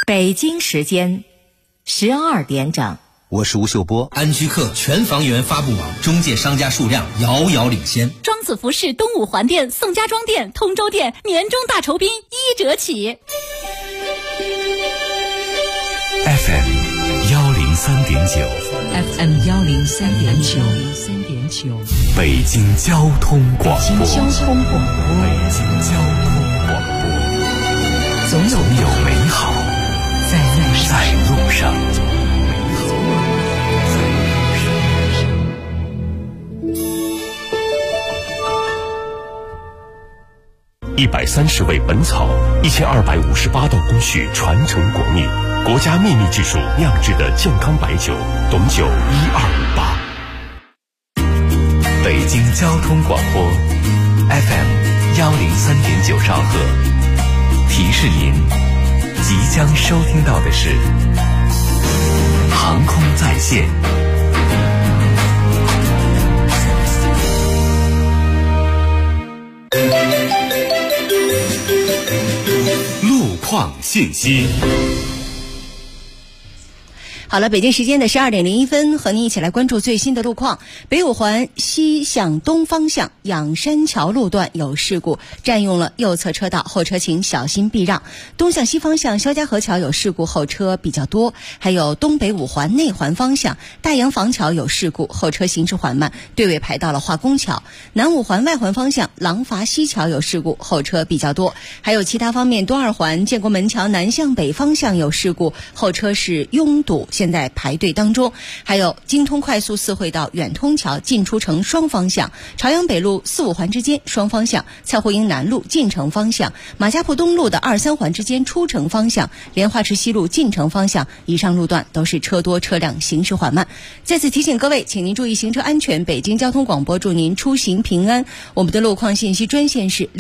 北京时间12点整。 我是吴秀波。 安居客全房源发布网中介商家数量遥遥领先。 庄子服饰东五环店、宋家庄店、通州店年终大酬宾1折起。 FM 103.9 FM 103.9 北京交通广播。 北京交通广播，总有美好在路上。 130味本草，1258道工序传承国秘，国家秘密技术酿制的健康白酒，董酒1258。 北京交通广播 FM 103.9兆赫，提示您即将收听到的是航空在线。 路况信息。 好了，北京时间的12点01分，和您一起来关注最新的路况。北五环西向东方向仰山桥路段有事故，占用了右侧车道，后车请小心避让。东向西方向肖家河桥有事故，后车比较多。还有东北五环内环方向大洋坊桥有事故，后车行驶缓慢，队尾排到了化工桥。南五环外环方向廊坊西桥有事故，后车比较多。还有其他方面，东二环建国门桥南向北方向有事故，后车是拥堵，现在排队当中。还有京通快速四惠道远通桥进出城双方向，朝阳北路4、5环之间双方向，蔡胡营南路进城方向，马家铺东路的2、3环之间出城方向，莲花池西路进城方向，以上路段都是车多车辆行驶缓慢。再次提醒各位，请您注意行车安全。北京交通广播祝您出行平安。我们的路况信息专线是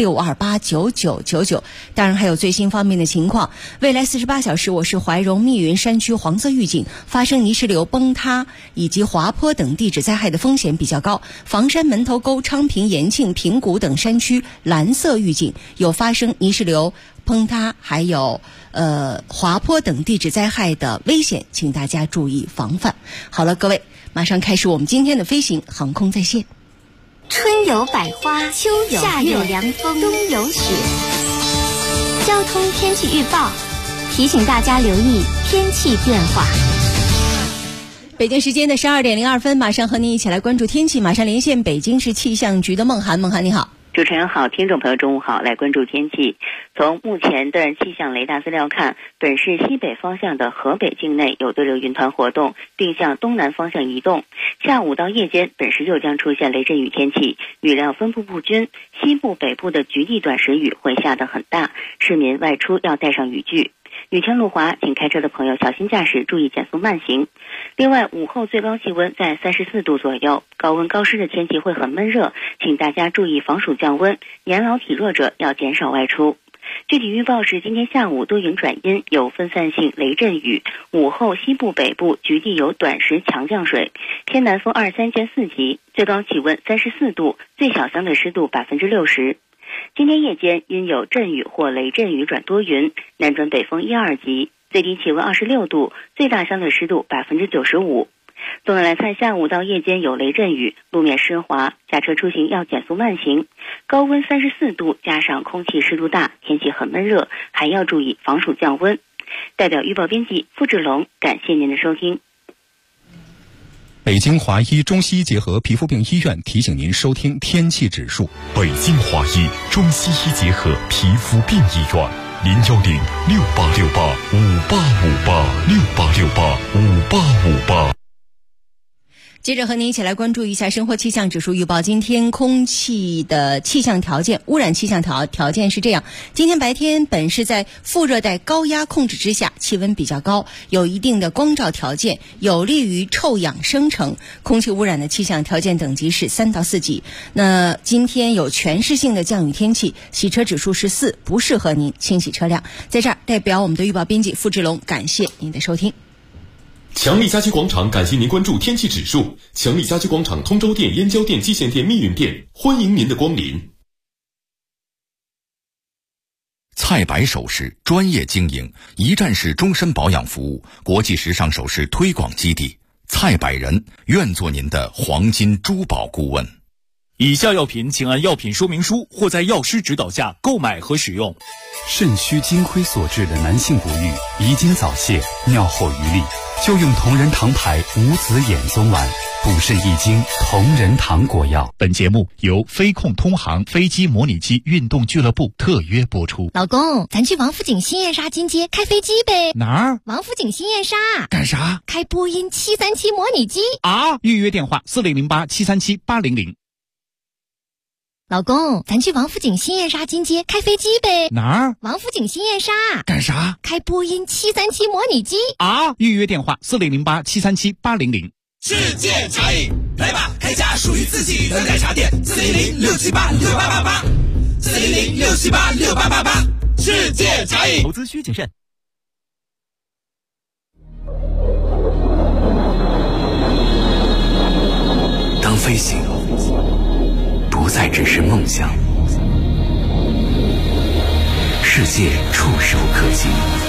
6289999。当然还有最新方面的情况，未来48小时我市怀柔密云山区黄色预警，发生泥石流崩塌以及滑坡等地质灾害的风险比较高。房山、门头沟、昌平、延庆、平谷等山区蓝色预警，有发生泥石流崩塌还有滑坡等地质灾害的危险，请大家注意防范。好了，各位，马上开始我们今天的飞行航空在线。 春有百花，秋有夏有凉风，冬有雪。交通天气预报提醒大家留意天气变化。 北京时间的12点02分，马上和您一起来关注天气。马上连线北京市气象局的孟涵。孟涵你好。 主持人好，听众朋友中午好，来关注天气。从目前的气象雷达资料看，本市西北方向的河北境内有对流云团活动，并向东南方向移动。下午到夜间，本市又将出现雷阵雨天气，雨量分布不均，西部北部的局地短时雨会下得很大，市民外出要带上雨具。雨天路滑，请开车的朋友小心驾驶，注意减速慢行。另外，午后最高气温在34度左右，高温高湿的天气会很闷热，请大家注意防暑降温，年老体弱者要减少外出。具体预报是今天下午多云转阴，有分散性雷阵雨，午后西部北部局地有短时强降水，偏南风2、3见4级，最高气温34度，最小相对湿度60%。今天夜间因有阵雨或雷阵雨转多云，南转北风1、2级，最低气温26度，最大相对湿度95%。总的来看，下午到夜间有雷阵雨，路面湿滑，驾车出行要减速慢行。高温34度，加上空气湿度大，天气很闷热，还要注意防暑降温。代表预报编辑付志龙，感谢您的收听。 北京华医中西医结合皮肤病医院提醒您收听天气指数。 北京华医中西医结合皮肤病医院，0106868585868，686858。 接着和您一起来关注一下生活气象指数预报。今天空气的气象条件，污染气象条件是这样：今天白天本市在副热带高压控制之下，气温比较高，有一定的光照条件，有利于臭氧生成。空气污染的气象条件等级是3到4级。那今天有全市性的降雨天气，洗车指数是4，不适合您清洗车辆。在这儿代表我们的预报编辑付志龙，感谢您的收听。 强力家居广场感谢您关注天气指数。强力家居广场通州店、燕郊店、蓟县店、密云店，欢迎您的光临。 菜百首饰专业经营，一站式终身保养服务，国际时尚首饰推广基地。菜百人愿做您的黄金珠宝顾问。 以下药品请按药品说明书或在药师指导下购买和使用。 肾虚金亏所致的男性不育、遗精早泄、尿后余力，就用同仁堂牌无籽眼松丸，补肾益精，同仁堂果药。 本节目由飞控通航飞机模拟机运动俱乐部特约播出。 老公，咱去王府井新燕莎金街开飞机呗？ 哪儿？ 王府井新燕莎。 干啥？ 开波音737模拟机啊！预约电话4008737800。 老公，咱去王府井新燕莎金街开飞机呗？ 哪儿？ 王府井新燕莎。 干啥？ 开波音737模拟机啊！预约电话4008737800。 世界茶饮，来吧，开家属于自己的奶茶店，400-678-6888，400-678-6888，世界茶饮。 投资需谨慎。 当飞行不再只是梦想，世界触手可及。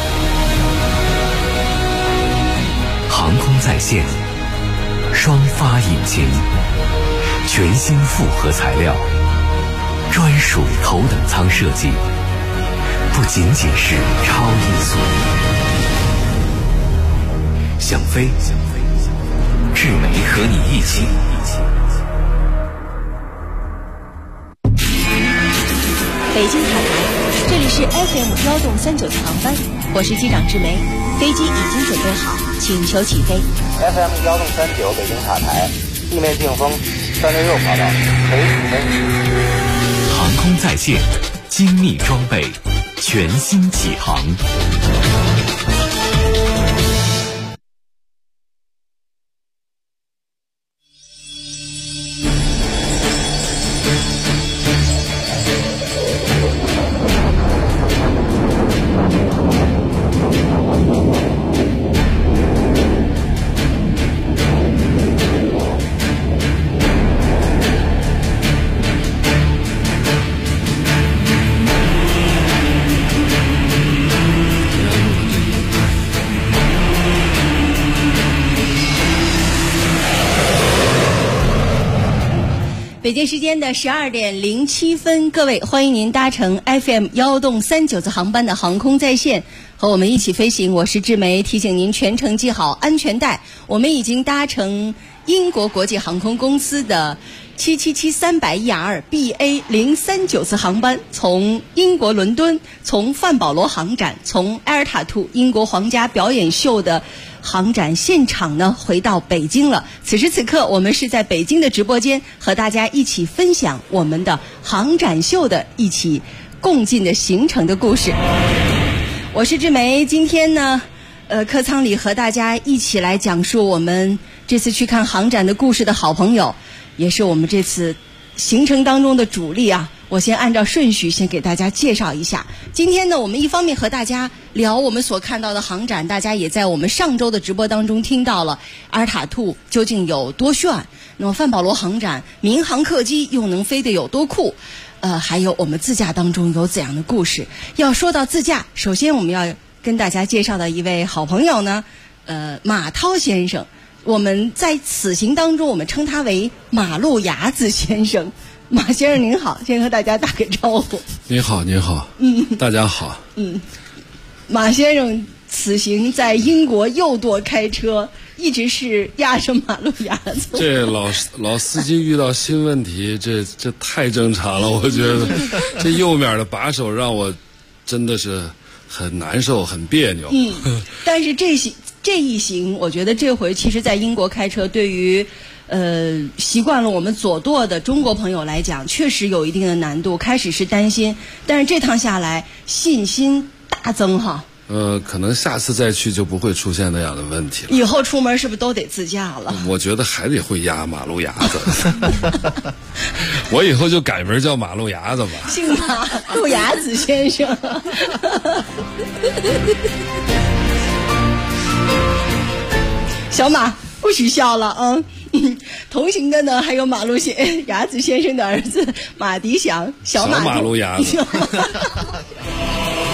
航空在线，双发引擎，全新复合材料，专属头等舱设计，不仅仅是超音速。想飞，智美和你一起。 北京塔台，这里是 FM1动394航班，我是机长志梅，飞机已经准备好，请求起飞。 FM1动39北京塔台，地面净风366跑道，可以起飞。 航空在线，精密装备，全新起航。 北京时间的12:07，各位，欢迎您搭乘 FM1动39航班的航空在线，和我们一起飞行。我是志梅，提醒您全程系好安全带。我们已经搭乘英国国际航空公司的777-300ER BA039次航班，从英国伦敦，从范保罗航展，从埃尔塔图英国皇家表演秀的航展现场呢，回到北京了。此时此刻，我们是在北京的直播间，和大家一起分享我们的航展秀的一起共进的行程的故事。我是志梅，今天呢，客舱里和大家一起来讲述我们这次去看航展的故事的好朋友，也是我们这次行程当中的主力啊。我先按照顺序先给大家介绍一下。今天呢，我们一方面和大家聊我们所看到的航展，大家也在我们上周的直播当中听到了阿尔塔图究竟有多炫，那么范保罗航展民航客机又能飞得有多酷，还有我们自驾当中有怎样的故事。要说到自驾，首先我们要跟大家介绍的一位好朋友呢，马涛先生。我们在此行当中，我们称他为马路牙子先生。马先生您好，先和大家打个招呼。 您好，您好，大家好。 马先生此行在英国右舵开车，一直是压着马路牙子。 这老司机遇到新问题，这太正常了，我觉得这右面的把手让我真的是很难受，很别扭。 但是这一行，我觉得这回其实在英国开车，对于习惯了我们左舵的中国朋友来讲，确实有一定的难度。开始是担心，但是这趟下来信心大增哈。 可能下次再去就不会出现那样的问题了。 以后出门是不是都得自驾了？ 我觉得还得会压马路牙子。我以后就改名叫马路牙子吧。 姓马路牙子先生。小马不许笑了啊！同行的呢，还有马路牙子先生的儿子马迪祥，小马路牙子。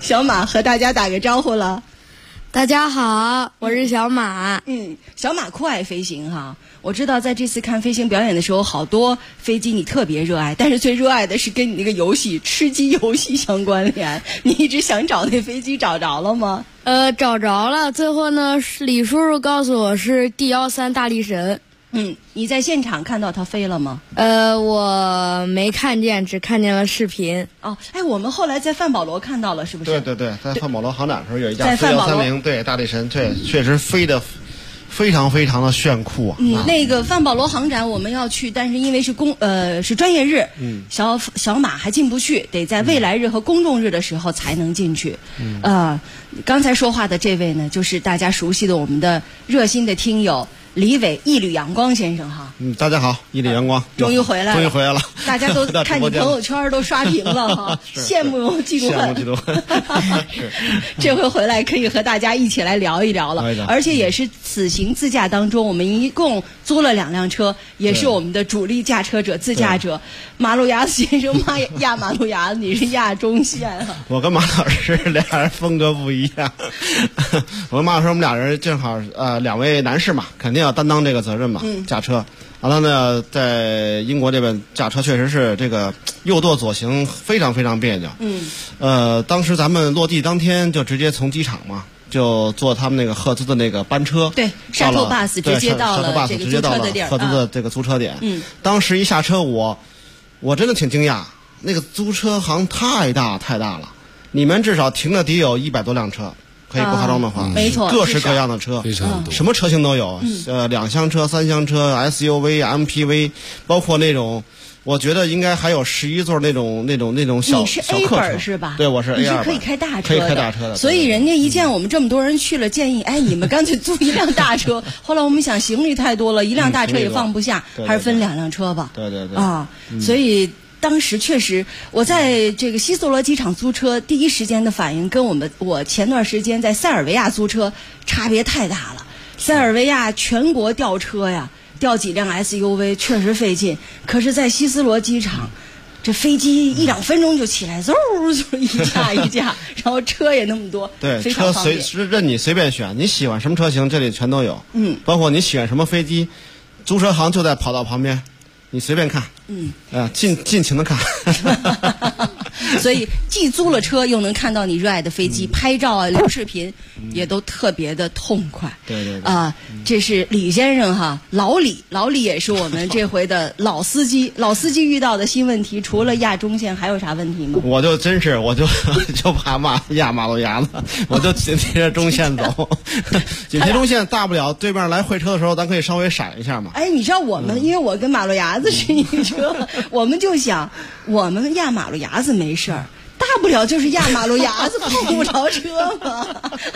小马和大家打个招呼了。 大家好，我是小马。 小马酷爱飞行哈。我知道在这次看飞行表演的时候，好多飞机你特别热爱，但是最热爱的是跟你那个游戏吃鸡游戏相关联。你一直想找那飞机，找着了吗？ 找着了。最后呢，李叔叔告诉我是D13大力神。 你在现场看到它飞了吗？ 我没看见，只看见了视频。 我们后来在范保罗看到了，是不是？ 对，在范保罗航展的时候有一架飞130，对，大力神，对，确实飞得非常非常的炫酷啊！ 那个范保罗航展我们要去，但是因为是专业日，小马还进不去，得在未来日和公众日的时候才能进去。刚才说话的这位呢，就是大家熟悉的我们的热心的听友李伟，一缕阳光先生哈。 大家好，一缕阳光终于回来了，大家都看你朋友圈都刷屏了哈，羡慕嫉妒恨。这回回来可以和大家一起来聊一聊了，而且也是此行自驾当中，我们一共租了2辆车，也是我们的主力驾车者、自驾者马路牙子先生，压马路牙子，你是压中线啊？ 我跟马老师俩人风格不一样，我跟马老师我们俩人正好2位男士嘛，肯定要担当这个责任嘛，驾车。完了呢，在英国这边驾车确实是这个右舵左行非常非常别扭。当时咱们落地当天就直接从机场嘛，就坐他们那个赫兹的那个班车， 对，沙特 bus 直接到了这个租车的地儿， 赫兹的这个租车点。当时一下车我真的挺惊讶，那个租车行太大了，里面至少停了得有100多辆车。可以不夸张的话， 没错， 各式各样的车， 非常多， 什么车型都有，2厢车、3厢车、SUV、MPV， 包括那种，我觉得应该还有11座那种小。 你是 A 本是吧？ 对，我是 A2。 你是可以开大车的， 可以开大车的。 所以人家一见我们这么多人去了，建议你们干脆租一辆大车。后来我们想行李太多了，一辆大车也放不下，还是分2辆车吧。 对所以。当时确实，我在这个希斯罗机场租车，第一时间的反应跟我前段时间在塞尔维亚租车差别太大了。塞尔维亚全国调车呀，调几辆 SUV 确实费劲，可是，在希斯罗机场，这飞机1-2分钟就起来，嗖就一架，然后车也那么多， 对， 非常方便。 车任你随便选，你喜欢什么车型，这里全都有。包括你喜欢什么飞机，租车行就在跑道旁边。你随便看，尽情的看。 所以既租了车，又能看到你热爱的飞机，拍照啊、录视频，也都特别的痛快。 对这是李先生哈，老李也是我们这回的老司机。老司机遇到的新问题，除了压中线，还有啥问题吗？ 我就怕压马路牙子，我就紧贴着中线走。紧贴中线，大不了对面来会车的时候，咱可以稍微闪一下嘛。 你知道我们，因为我跟马路牙子是一个车，我们就想，我们压马路牙子没事儿，大不了就是压马路牙子碰不着车嘛。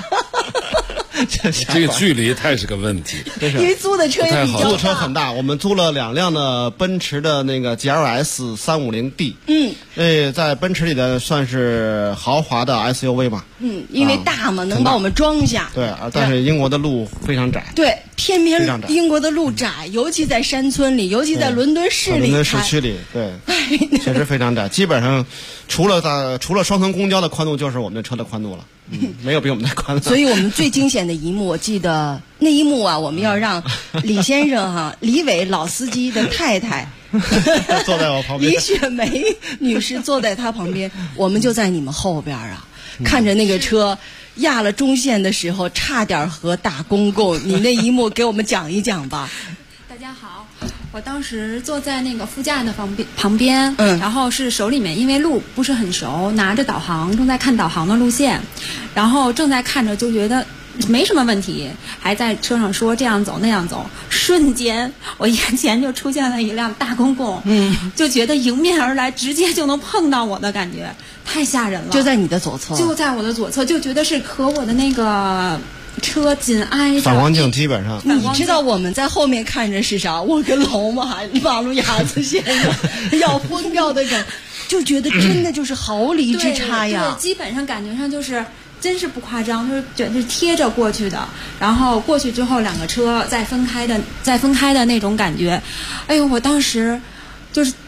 这个距离太是个问题， 因为租的车也比较大， 租的车很大，我们租了2辆的奔驰的那个 GLS 350D，在奔驰里的算是豪华的 SUV 嘛， 因为大嘛，能把我们装下。 对，但是英国的路非常窄。 对，偏英国的路窄，尤其在山村里，尤其在伦敦市里， 伦敦市区里，对，确实非常窄。基本上除了双层公交的宽度，就是我们的车的宽度了。没有比我们的宽的。 所以我们最惊险的一幕，我记得那一幕啊，我们要让李先生李伟老司机的太太坐在我旁边， 李雪梅女士坐在他旁边，我们就在你们后边啊，看着那个车压了中线的时候，差点和大公共。你那一幕给我们讲一讲吧。 大家好，我当时坐在那个副驾的旁边，然后是手里面因为路不是很熟，拿着导航正在看导航的路线，然后正在看着就觉得没什么问题，还在车上说这样走那样走，瞬间我眼前就出现了一辆大公共，就觉得迎面而来，直接就能碰到我的感觉，太吓人了。 就在你的左侧， 就在我的左侧，就觉得是和我的那个车紧挨着， 反光镜基本上。 你知道我们在后面看着是啥？我跟老马路牙子先生要疯掉的感，就觉得真的就是毫厘之差呀。 对，基本上感觉上就是真是不夸张，就是觉得是贴着过去的。然后过去之后，两个车再分开的那种感觉，哎呦，我当时就是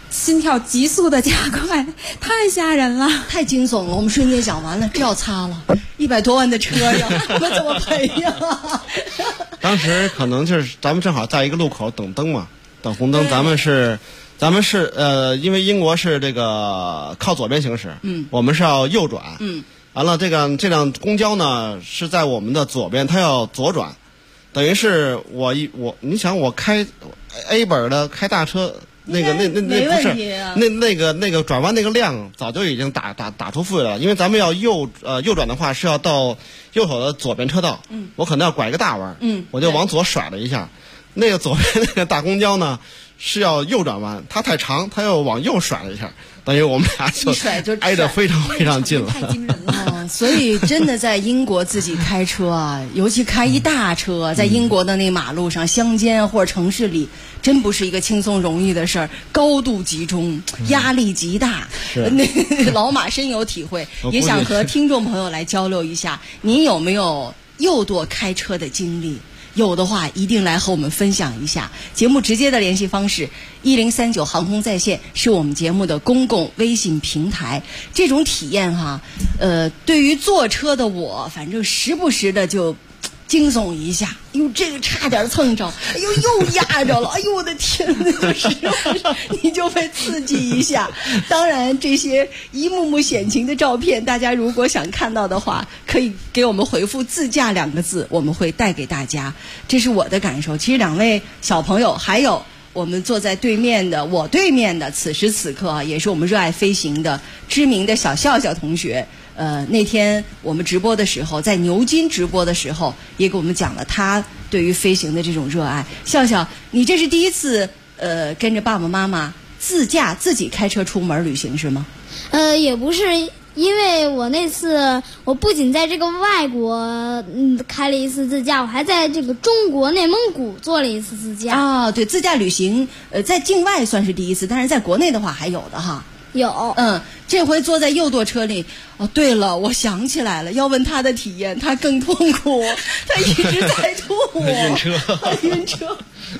心跳急速的加快，太吓人了， 太惊悚了。我们瞬间想完了，这要擦了100多万的车呀，我们怎么赔呀？ 当时可能就是咱们正好在一个路口等灯嘛，等红灯，咱们是因为英国是这个靠左边行驶，我们是要右转，完了这辆公交呢是在我们的左边，它要左转，等于是你想我开 A 本的开大车。那不是那个转弯那个量早就已经打出负来了，因为咱们要右转的话是要到右手的左边车道，我可能要拐一个大弯，我就往左甩了一下，那个左边那个大公交呢是要右转弯，它太长，它又往右甩了一下，等于我们俩就挨得非常非常近了。 太惊人了。 所以真的在英国自己开车啊，尤其开一大车，在英国的那马路上、乡间或者城市里，真不是一个轻松容易的事儿，高度集中，压力极大。那老马深有体会，也想和听众朋友来交流一下，您有没有右舵开车的经历？有的话一定来和我们分享一下。节目直接的联系方式1039航空在线是我们节目的公共微信平台。这种体验哈，对于坐车的我，反正时不时的就惊悚一下，哎呦这个差点蹭着，哎呦又压着了，哎呦我的天，你就被刺激一下。当然这些一幕幕险情的照片，大家如果想看到的话，可以给我们回复自驾2个字，我们会带给大家。这是我的感受。其实2位小朋友还有我们坐在我对面的此时此刻啊，也是我们热爱飞行的知名的小笑笑同学。那天我们直播的时候，在牛津直播的时候，也给我们讲了他对于飞行的这种热爱。笑笑，你这是第一次跟着爸爸妈妈自己开车出门旅行是吗？ 也不是，因为我那次我不仅在这个外国开了一次自驾，我还在这个中国内蒙古做了一次自驾。 啊，对，自驾旅行在境外算是第一次，但是在国内的话还有的哈。 有， 这回坐在右舵车里。哦，对了，我想起来了，要问他的体验，他更痛苦，他一直在吐，晕车。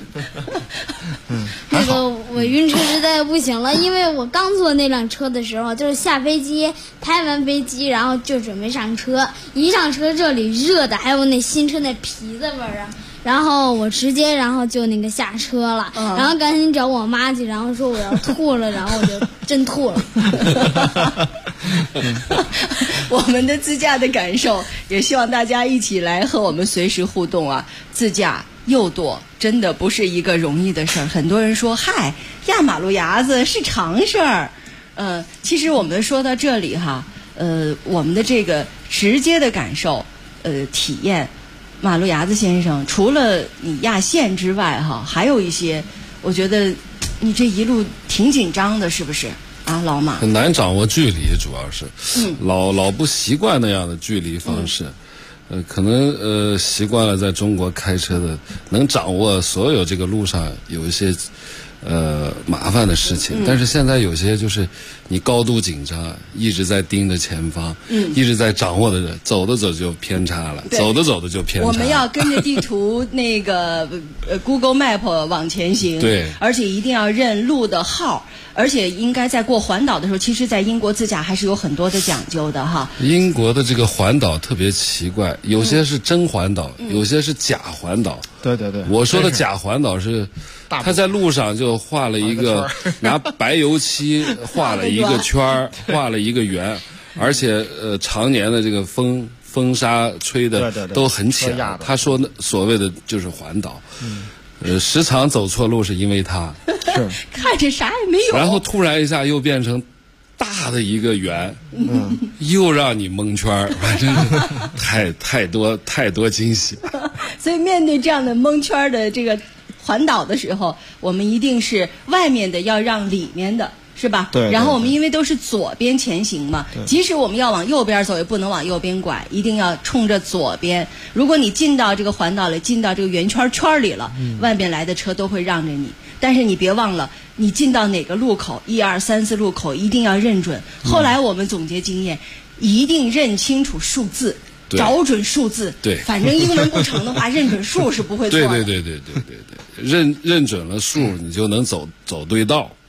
那个我晕车实在不行了，因为我刚坐那辆车的时候，就是下飞机，拍完飞机，然后就准备上车，一上车这里热的，还有那新车那皮子味儿啊。然后我直接就那个下车了，然后赶紧找我妈去，然后说我要吐了，然后我就真吐了。 我们的自驾的感受，也希望大家一起来和我们随时互动啊！自驾右舵真的不是一个容易的事儿，很多人说嗨，压马路牙子是常事儿。其实我们说到这里哈，我们的这个直接的感受，体验。马路牙子先生，除了你压线之外哈，还有一些，我觉得你这一路挺紧张的，是不是啊，老马？ 很难掌握距离，主要是，老不习惯那样的距离方式，可能习惯了在中国开车的，能掌握所有这个路上有一些麻烦的事情，但是现在有些就是你高度紧张，一直在盯着前方，一直在掌握的，走着走就偏差了，走着走着就偏差了。 我们要跟着地图那个Google Map 往前行， 对， 而且一定要认路的号，而且应该在过环岛的时候，其实在英国自驾还是有很多的讲究的哈。 英国的这个环岛特别奇怪，有些是真环岛，有些是假环岛。 对对对， 我说的假环岛是他在路上就画了一个拿白油漆画了一个圈画了一个圆，而且常年的这个风沙吹的都很浅。他说所谓的就是环岛，时常走错路是因为他是看着啥也没有， 然后突然一下又变成大的一个圆，又让你蒙圈，反正太多惊喜。 所以面对这样的蒙圈的这个环岛的时候，我们一定是外面的要让里面的，是吧？ 对。 然后我们因为都是左边前行嘛，即使我们要往右边走，也不能往右边拐，一定要冲着左边。如果你进到这个环岛里，进到这个圆圈里了，外面来的车都会让着你。但是你别忘了，你进到哪个路口，1、2、3、4路口一定要认准。后来我们总结经验，一定认清楚数字。找准数字， 对， 反正英文不成的话，认准数是不会错的。 对，认准了数，你就能走对道。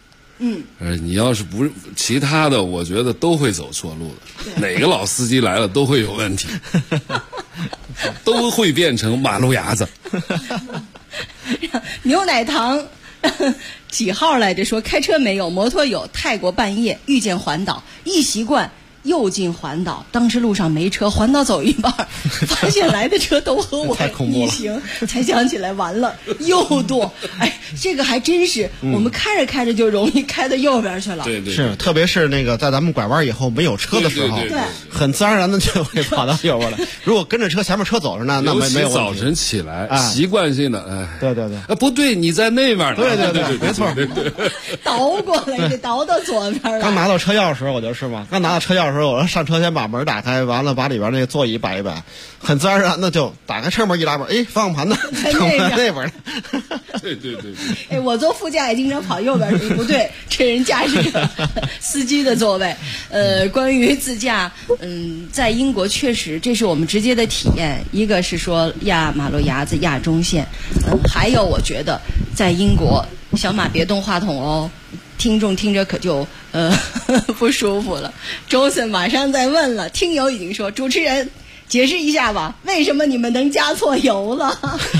你要是不其他的，我觉得都会走错路的。哪个老司机来了都会有问题，都会变成马路牙子。 牛奶糖几号来着？说开车没有，摩托有。泰国半夜遇见环岛，一习惯又进环岛，当时路上没车，环岛走一半，发现来的车都和我一行，才想起来完了又剁。哎，这个还真是，我们开着开着就容易开到右边去了。 对， 是，特别是那个在咱们拐弯以后没有车的时候， 对， 很自然而然的就会跑到右边来。如果跟着车前面车走着呢，那没有问题。 早晨起来，习惯性的， 对， 不对，你在那边呢。 对，没错， 倒过来得倒到左边。 刚拿到车钥匙我就是嘛，刚拿到车钥匙。我上车先把门打开，完了把里边那个座椅摆一摆，很自然而然的就打开车门一拉门，哎，方向盘呢？在那边呢。 对。 哎，我坐副驾也经常跑右边去，不对，这人驾驶者司机的座位。关于自驾，在英国确实这是我们直接的体验。一个是说压马路牙子、压中线，还有我觉得在英国，小马别动话筒哦。听众听着可就不舒服了。周森马上在问了，听友已经说，主持人解释一下吧，为什么你们能加错油了？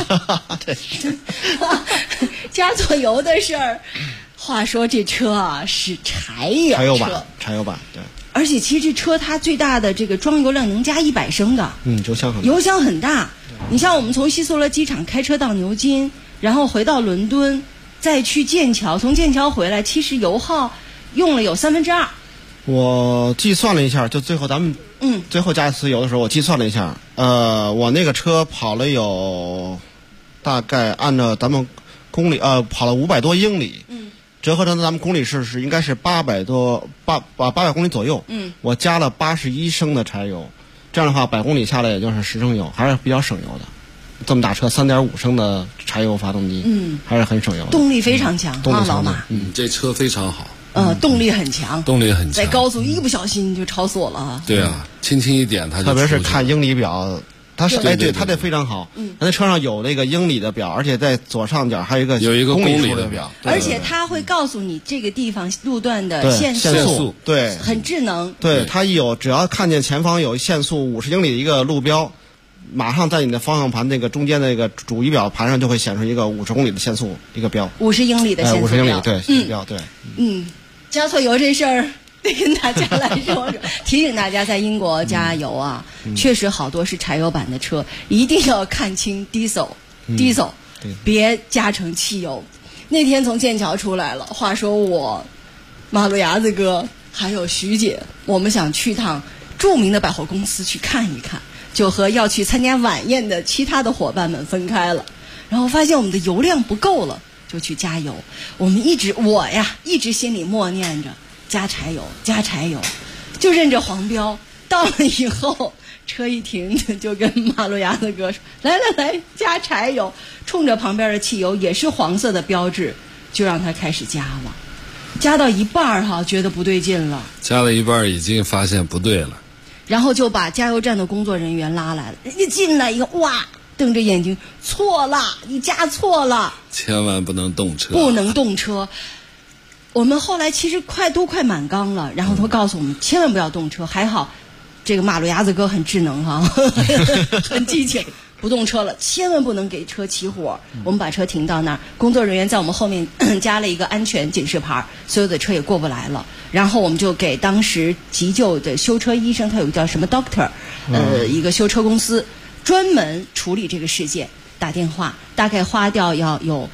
加错油的事儿，话说这车啊是柴油版，对。 而且其实这车它最大的这个装油量能加100升的，油箱很大。你像我们从希斯罗机场开车到牛津，然后回到伦敦。再去剑桥，从剑桥回来，其实油耗用了有2/3。 我计算了一下，就最后咱们最后加一次油的时候，我计算了一下，我那个车跑了有大概按照咱们公里跑了500多英里，折合成咱们公里是应该是800公里左右。我加了81升的柴油，这样的话100公里下来也就是10升油，还是比较省油的。这么大车3.5升的柴油发动机，还是很省油的， 动力非常强啊，老马。 这车非常好。 动力很强，在高速一不小心就超速了啊。 对啊，轻轻一点它就。 特别是看英里表，它是对它这非常好。它那车上有那个英里的表，而且在左上角还有一个公里的表， 而且它会告诉你这个地方路段的限速，对， 很智能。 对，它只要看见前方有限速50英里的一个路标。马上在你的方向盘那个中间那个主仪表盘上就会显出一个50公里的限速一个标 ，50英里的限速标，50 英里对标对。 加错油这事儿得跟大家来说说，提醒大家在英国加油啊，确实好多是柴油版的车，一定要看清 diesel，别加成汽油。那天从剑桥出来了，话说我马路牙子哥还有徐姐，我们想去趟著名的百货公司去看一看。就和要去参加晚宴的其他的伙伴们分开了，然后发现我们的油量不够了，就去加油。我一直心里默念着加柴油，就认着黄标。到了以后，车一停就跟马路牙子哥说：“来，加柴油。”冲着旁边的汽油也是黄色的标志，就让他开始加了。加到一半觉得不对劲了。 加了一半已经发现不对了。 然后就把加油站的工作人员拉来了，人家进来以后，哇，瞪着眼睛，错了，你加错了， 千万不能动车， 不能动车。我们后来其实都快满缸了，然后他告诉我们千万不要动车。还好，这个马路牙子哥很智能哈，很机警，不动车了，千万不能给车起火。我们把车停到那儿，工作人员在我们后面加了一个安全警示牌，所有的车也过不来了。然后我们就给当时急救的修车医生，他有个叫什么 doctor， 一个修车公司专门处理这个事件打电话，大概花掉要有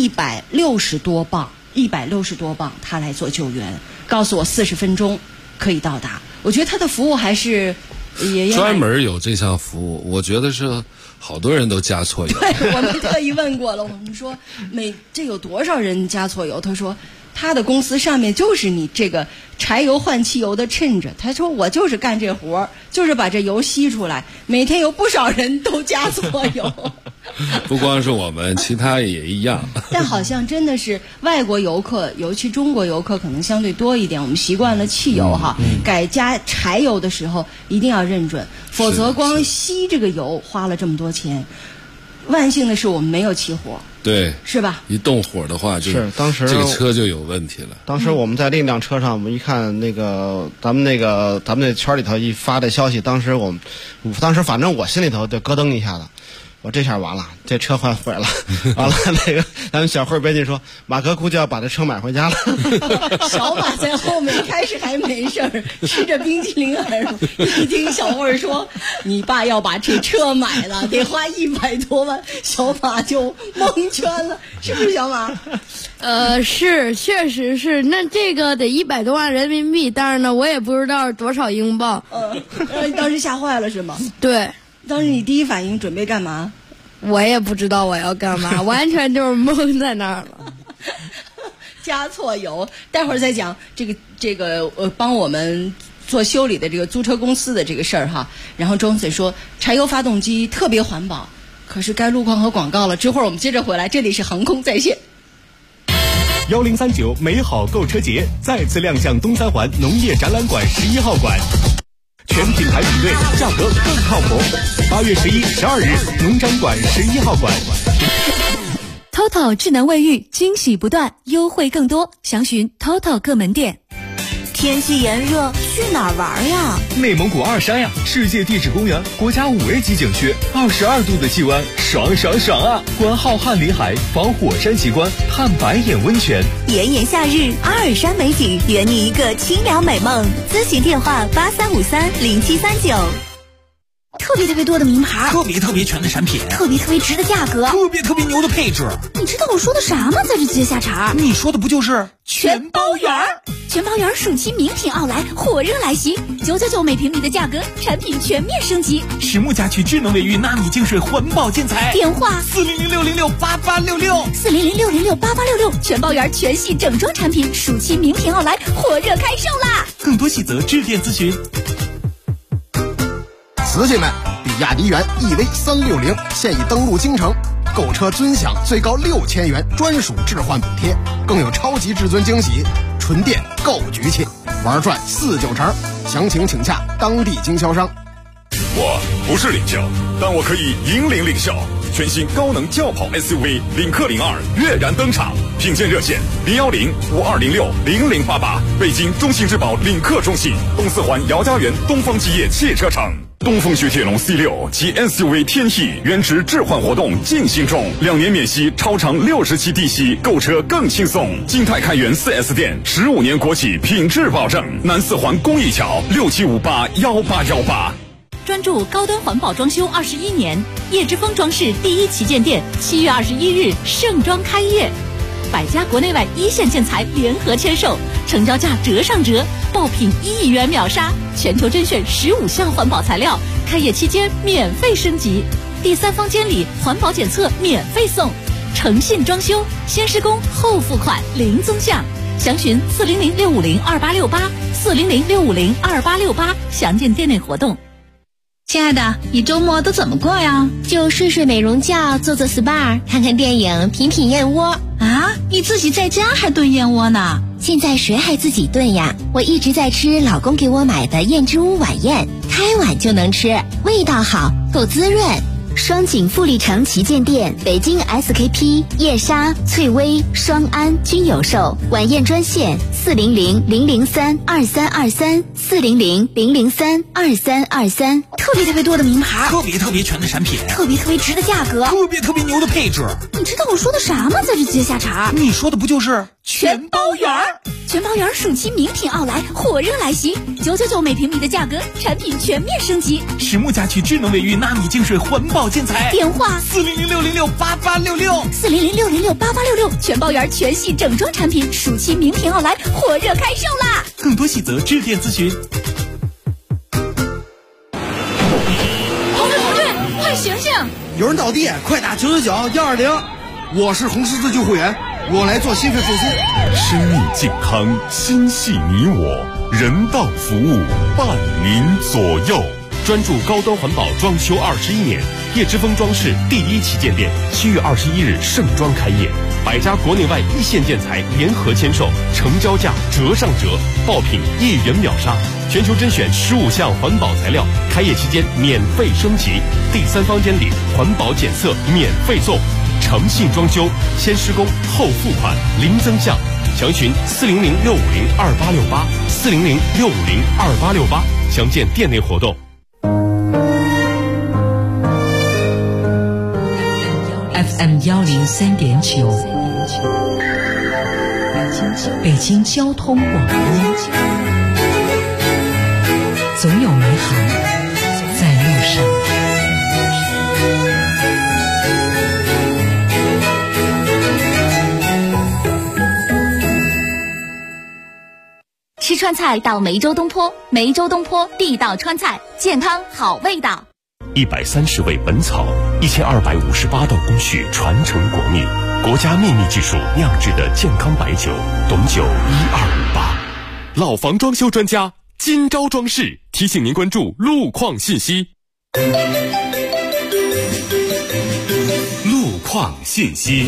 160多磅，他来做救援，告诉我40分钟可以到达。我觉得他的服务还是专门有这项服务，我觉得是好多人都加错油。 对，我们特意问过了，我们说这有多少人加错油？他说他的公司上面就是你这个柴油换汽油的称着，他说我就是干这活，就是把这油吸出来，每天有不少人都加错油。 不光是我们，其他也一样。 但好像真的是外国游客，尤其中国游客可能相对多一点，我们习惯了汽油改加柴油的时候一定要认准，否则光吸这个油花了这么多钱。万幸的是我们没有起火， 对， 是吧？ 一动火的话就是当时这个车就有问题了。 当时我们在另一辆车上，我们一看咱们那圈里头一发的消息，当时反正我心里头就咯噔一下子。我这下完了，这车坏了，完了咱们小慧编辑说，马哥估计要把这车买回家了。 小马在后面开始还没事儿，吃着冰淇淋耳，一听小慧说你爸要把这车买了，得花100多万，小马就蒙圈了，是不是小马？ 是，确实是。那这个得100多万人民币，但是呢，我也不知道是多少英镑。 当时吓坏了是吗？ 对。 当时你第一反应准备干嘛？ 我也不知道我要干嘛，完全就是懵在那儿了。 加错油，待会儿再讲这个帮我们做修理的这个租车公司的这个事儿哈。然后钟嘴说柴油发动机特别环保，可是该路况和广告了。之后我们接着回来，这里是航空在线。 1039美好购车节再次亮相东三环农业展览馆11号馆。全品牌比对，价格更靠谱。8月11、12日，农展馆11号馆。 TOTO 智能卫浴，惊喜不断，优惠更多，详询 TOTO 各门店。 天气炎热，去哪儿玩呀？ 内蒙古二山呀，世界地质公园，国家5A级景区，22度的气温，爽爽爽啊！观浩瀚林海，访火山奇观，探白眼温泉。 炎炎夏日，阿尔山美景，圆你一个清凉美梦。咨询电话83530739。 特别多的名牌， 特别全的产品， 特别值的价格， 特别牛的配置。 你知道我说的啥吗？在这接下茬， 你说的不就是全包圆？ 全包圆暑期名品奥莱火热来袭，999每平米的价格，产品全面升级。 实木家居智能卫浴纳米净水环保建材， 电话 400-606-8866，400-606-8866， 全包圆全系整装产品，暑期名品奥莱火热开售啦！ 更多细则致电咨询。 瓷器们，比亚迪元 EV360现已登陆京城，购车尊享最高6000元专属置换补贴，更有超级至尊惊喜，纯电购局气，玩转49成。详情请洽当地经销商。 我不是领教，但我可以引领领校。全新高能轿跑 SUV 领克02跃然登场，品鉴热线010-5206-0088，北京中信质保领克中心，东四环姚家园东方企业汽车城。东风雪铁龙 C6 及 SUV 天翼原值置换活动进行中，2年免息，超长60期低息，购车更轻松。金泰开元 4S 店，15年国企品质保证。南四环公益桥67581818。 专注高端环保装修21年，叶之峰装饰第一旗舰店7月21日盛装开业，100家国内外一线建材联合签售，成交价折上折，爆品1亿元秒杀，全球甄选15项环保材料，开业期间免费升级，第3方监理环保检测免费送，诚信装修，先施工后付款零增项，详询400-650-2868，400-650-2868，详见店内活动。 亲爱的，你周末都怎么过呀？就睡美容觉，做 SPA， 看看电影，品燕窝。啊，你自己在家还炖燕窝呢？现在谁还自己炖呀？我一直在吃老公给我买的燕之屋晚宴，开碗就能吃，味道好，够滋润。 双井富力城旗舰店、北京 SKP、叶莎、翠微、双安均有售。晚宴专线400-003-2323，400-003-2323。 特别多的名牌， 特别全的产品， 特别值的价格， 特别牛的配置。 你知道我说的啥吗？在这接下茬， 你说的不就是全包圆？全包圆暑期名品奥莱火热来袭，999每平米的价格，产品全面升级。 实木家居智能卫浴纳米净水环保建材， 电话 400-606-8866，400-606-8866， 全包圆全系整装产品，暑期名品奥莱火热开售啦！ 更多细则致电咨询。 同志，快醒醒！ 有人倒地，快打999-120。我是红十字救护员，我来做心肺复苏。 生命健康，心系你我，人道服务伴您左右。专注高端环保装修21年，叶之峰装饰第一旗舰店7月21日盛装开业，100家国内外一线建材联合签售，成交价折上折，爆品1亿元秒杀，全球甄选15项环保材料，开业期间免费升级，第3方监理环保检测免费送， 诚信装修，先施工后付款，零增项。详询400-650-2868，400-650-2868，详见店内活动。 FM 103.9，北京交通广播，总有美好在路上。 吃川菜到梅州东坡，梅州东坡地道川菜，健康好味道。 130味本草，1258道工序传承国秘，国家秘密技术酿制的健康白酒，董酒1258。老房装修专家金招装饰提醒您关注路况信息。路况信息。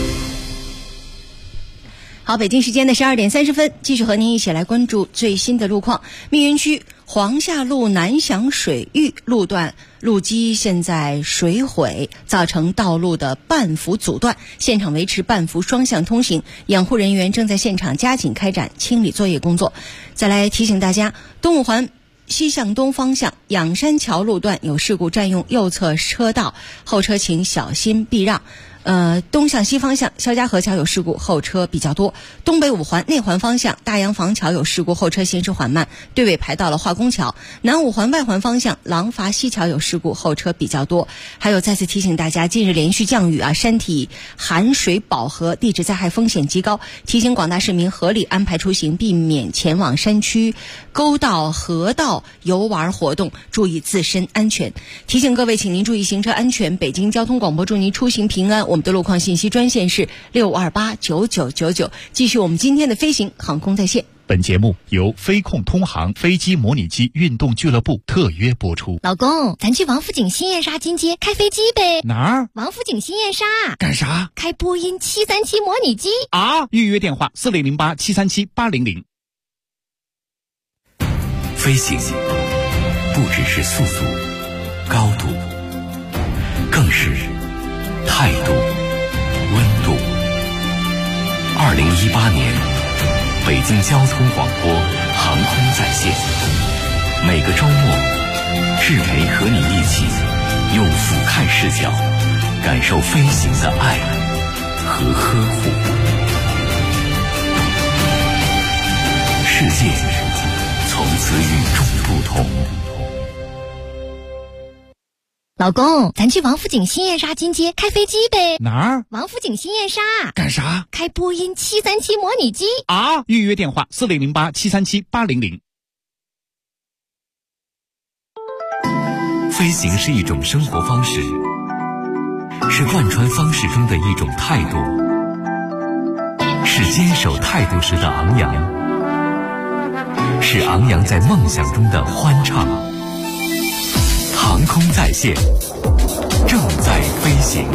好，北京时间的12点30分，继续和您一起来关注最新的路况。密云区黄下路南翔水域路段路基现在水毁，造成道路的半幅阻断，现场维持半幅双向通行，养护人员正在现场加紧开展清理作业工作。再来提醒大家，东五环西向东方向仰山桥路段有事故，占用右侧车道，后车请小心避让。东向西方向肖家河桥有事故，后车比较多。东北五环内环方向大洋房桥有事故，后车行驶缓慢，队尾排到了化工桥。南五环外环方向廊坊西桥有事故，后车比较多。还有再次提醒大家，近日连续降雨山体含水饱和，地质灾害风险极高，提醒广大市民合理安排出行，避免前往山区沟道、河道游玩活动，注意自身安全。提醒各位，请您注意行车安全。北京交通广播祝您出行平安。我们的路况信息专线是6289999。继续我们今天的飞行航空在线。 本节目由飞控通航飞机模拟机运动俱乐部特约播出。 老公，咱去王府井新燕莎金街开飞机呗？ 哪儿？ 王府井新燕莎。 干啥？ 开波音737模拟机啊！预约电话4008737800。 飞行不只是速度、高度，更是态度、温度。2018年，北京交通广播航空在线，每个周末，志培和你一起用俯瞰视角，感受飞行的爱和呵护。世界从此与众不同。 老公，咱去王府井新燕莎金街开飞机呗？ 哪儿？ 王府井新燕莎。 干啥？ 开波音737模拟机啊！预约电话4008737800。 飞行是一种生活方式，是贯穿方式中的一种态度，是坚守态度时的昂扬，是昂扬在梦想中的欢畅。航空在线，正在飞行。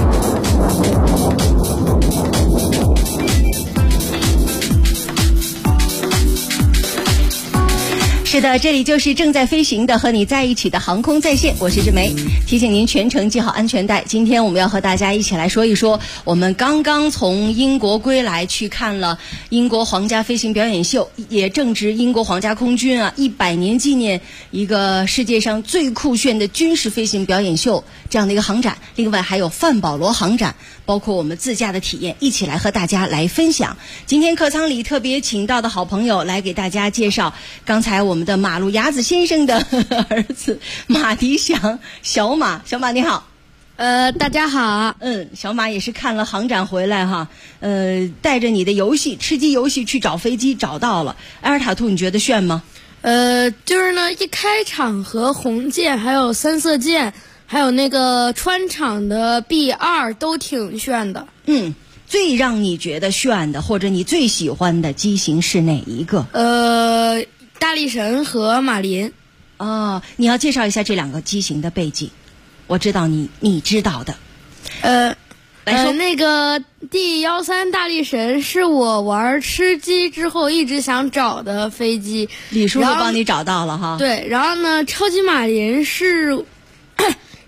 是的，这里就是正在飞行的和你在一起的航空在线，我是志梅。提醒您全程系好安全带。今天我们要和大家一起来说一说，我们刚刚从英国归来，去看了英国皇家飞行表演秀，也正值英国皇家空军100年纪念一个世界上最酷炫的军事飞行表演秀这样的一个航展。另外还有范保罗航展，包括我们自驾的体验，一起来和大家来分享。今天客舱里特别请到的好朋友来给大家介绍，刚才我们的马路牙子先生的儿子马迪祥，小马你好。 大家好。 小马也是看了航展回来哈，带着你的游戏吃鸡游戏去找飞机，找到了。埃尔塔兔你觉得炫吗？ 就是呢，一开场和红箭还有三色箭还有那个穿场的 B2 都挺炫的。 最让你觉得炫的或者你最喜欢的机型是哪一个？ 大力神和马林。 你要介绍一下这两个机型的背景。我知道你知道的。来说那个 D13大力神是我玩吃鸡之后一直想找的飞机， 李叔叔帮你找到了哈。 对，然后呢，超级马林是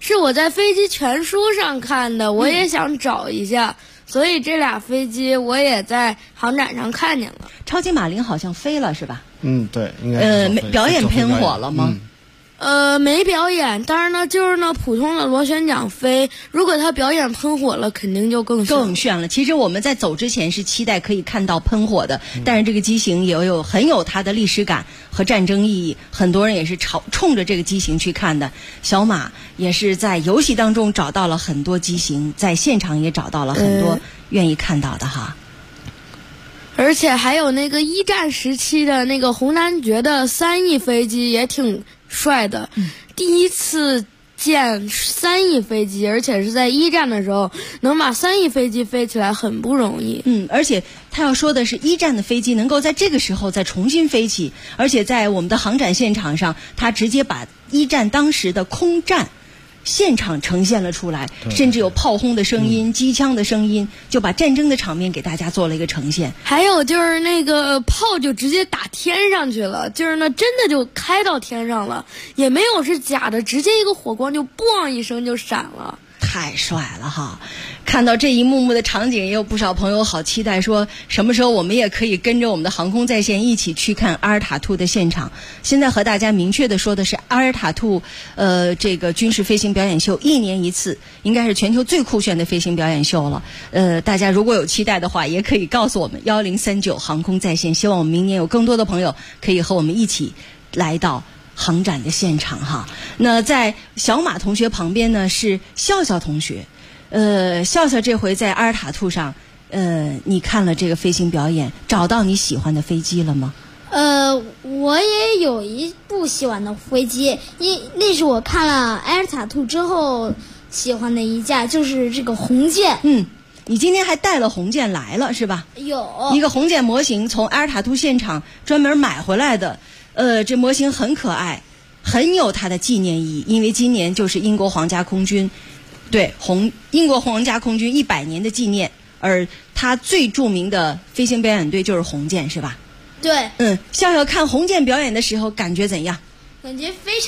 是我在飞机全书上看的，我也想找一下，所以这俩飞机我也在航展上看见了。 超级马林好像飞了是吧？ 对，应该表演喷火了吗？ 没表演，但是呢，就是呢，普通的螺旋桨飞，如果它表演喷火了，肯定就更炫了。其实我们在走之前是期待可以看到喷火的，但是这个机型也很有它的历史感和战争意义，很多人也是冲着这个机型去看的。小马也是在游戏当中找到了很多机型，在现场也找到了很多愿意看到的哈。 而且还有那个一战时期的那个红男爵的3翼飞机也挺帅的，第一次见3翼飞机，而且是在一战的时候能把3翼飞机飞起来很不容易。 而且他要说的是一战的飞机能够在这个时候再重新飞起，而且在我们的航展现场上，他直接把一战当时的空战现场呈现了出来，甚至有炮轰的声音、机枪的声音，就把战争的场面给大家做了一个呈现。 还有就是那个炮就直接打天上去了，就是呢真的就开到天上了，也没有是假的，直接一个火光就咣一声就闪了。 太帅了哈！看到这一幕幕的场景，也有不少朋友好期待，说什么时候我们也可以跟着我们的航空在线一起去看阿尔塔图的现场。现在和大家明确的说的是，阿尔塔图这个军事飞行表演秀1年1次，应该是全球最酷炫的飞行表演秀了。大家如果有期待的话，也可以告诉我们1039航空在线。希望我们明年有更多的朋友可以和我们一起来到航展的现场哈。那在小马同学旁边呢是笑笑同学，笑笑这回在阿尔塔图上，你看了这个飞行表演，找到你喜欢的飞机了吗？ 我也有一部喜欢的飞机，那是我看了阿尔塔图之后喜欢的一架，就是这个红箭。 你今天还带了红箭来了是吧？ 有一个红箭模型从阿尔塔图现场专门买回来的，这模型很可爱，很有它的纪念意义，因为今年就是英国皇家空军英国皇家空军100年的纪念，而它最著名的飞行表演队就是红箭是吧？ 对。 笑笑看红箭表演的时候感觉怎样？ 感觉非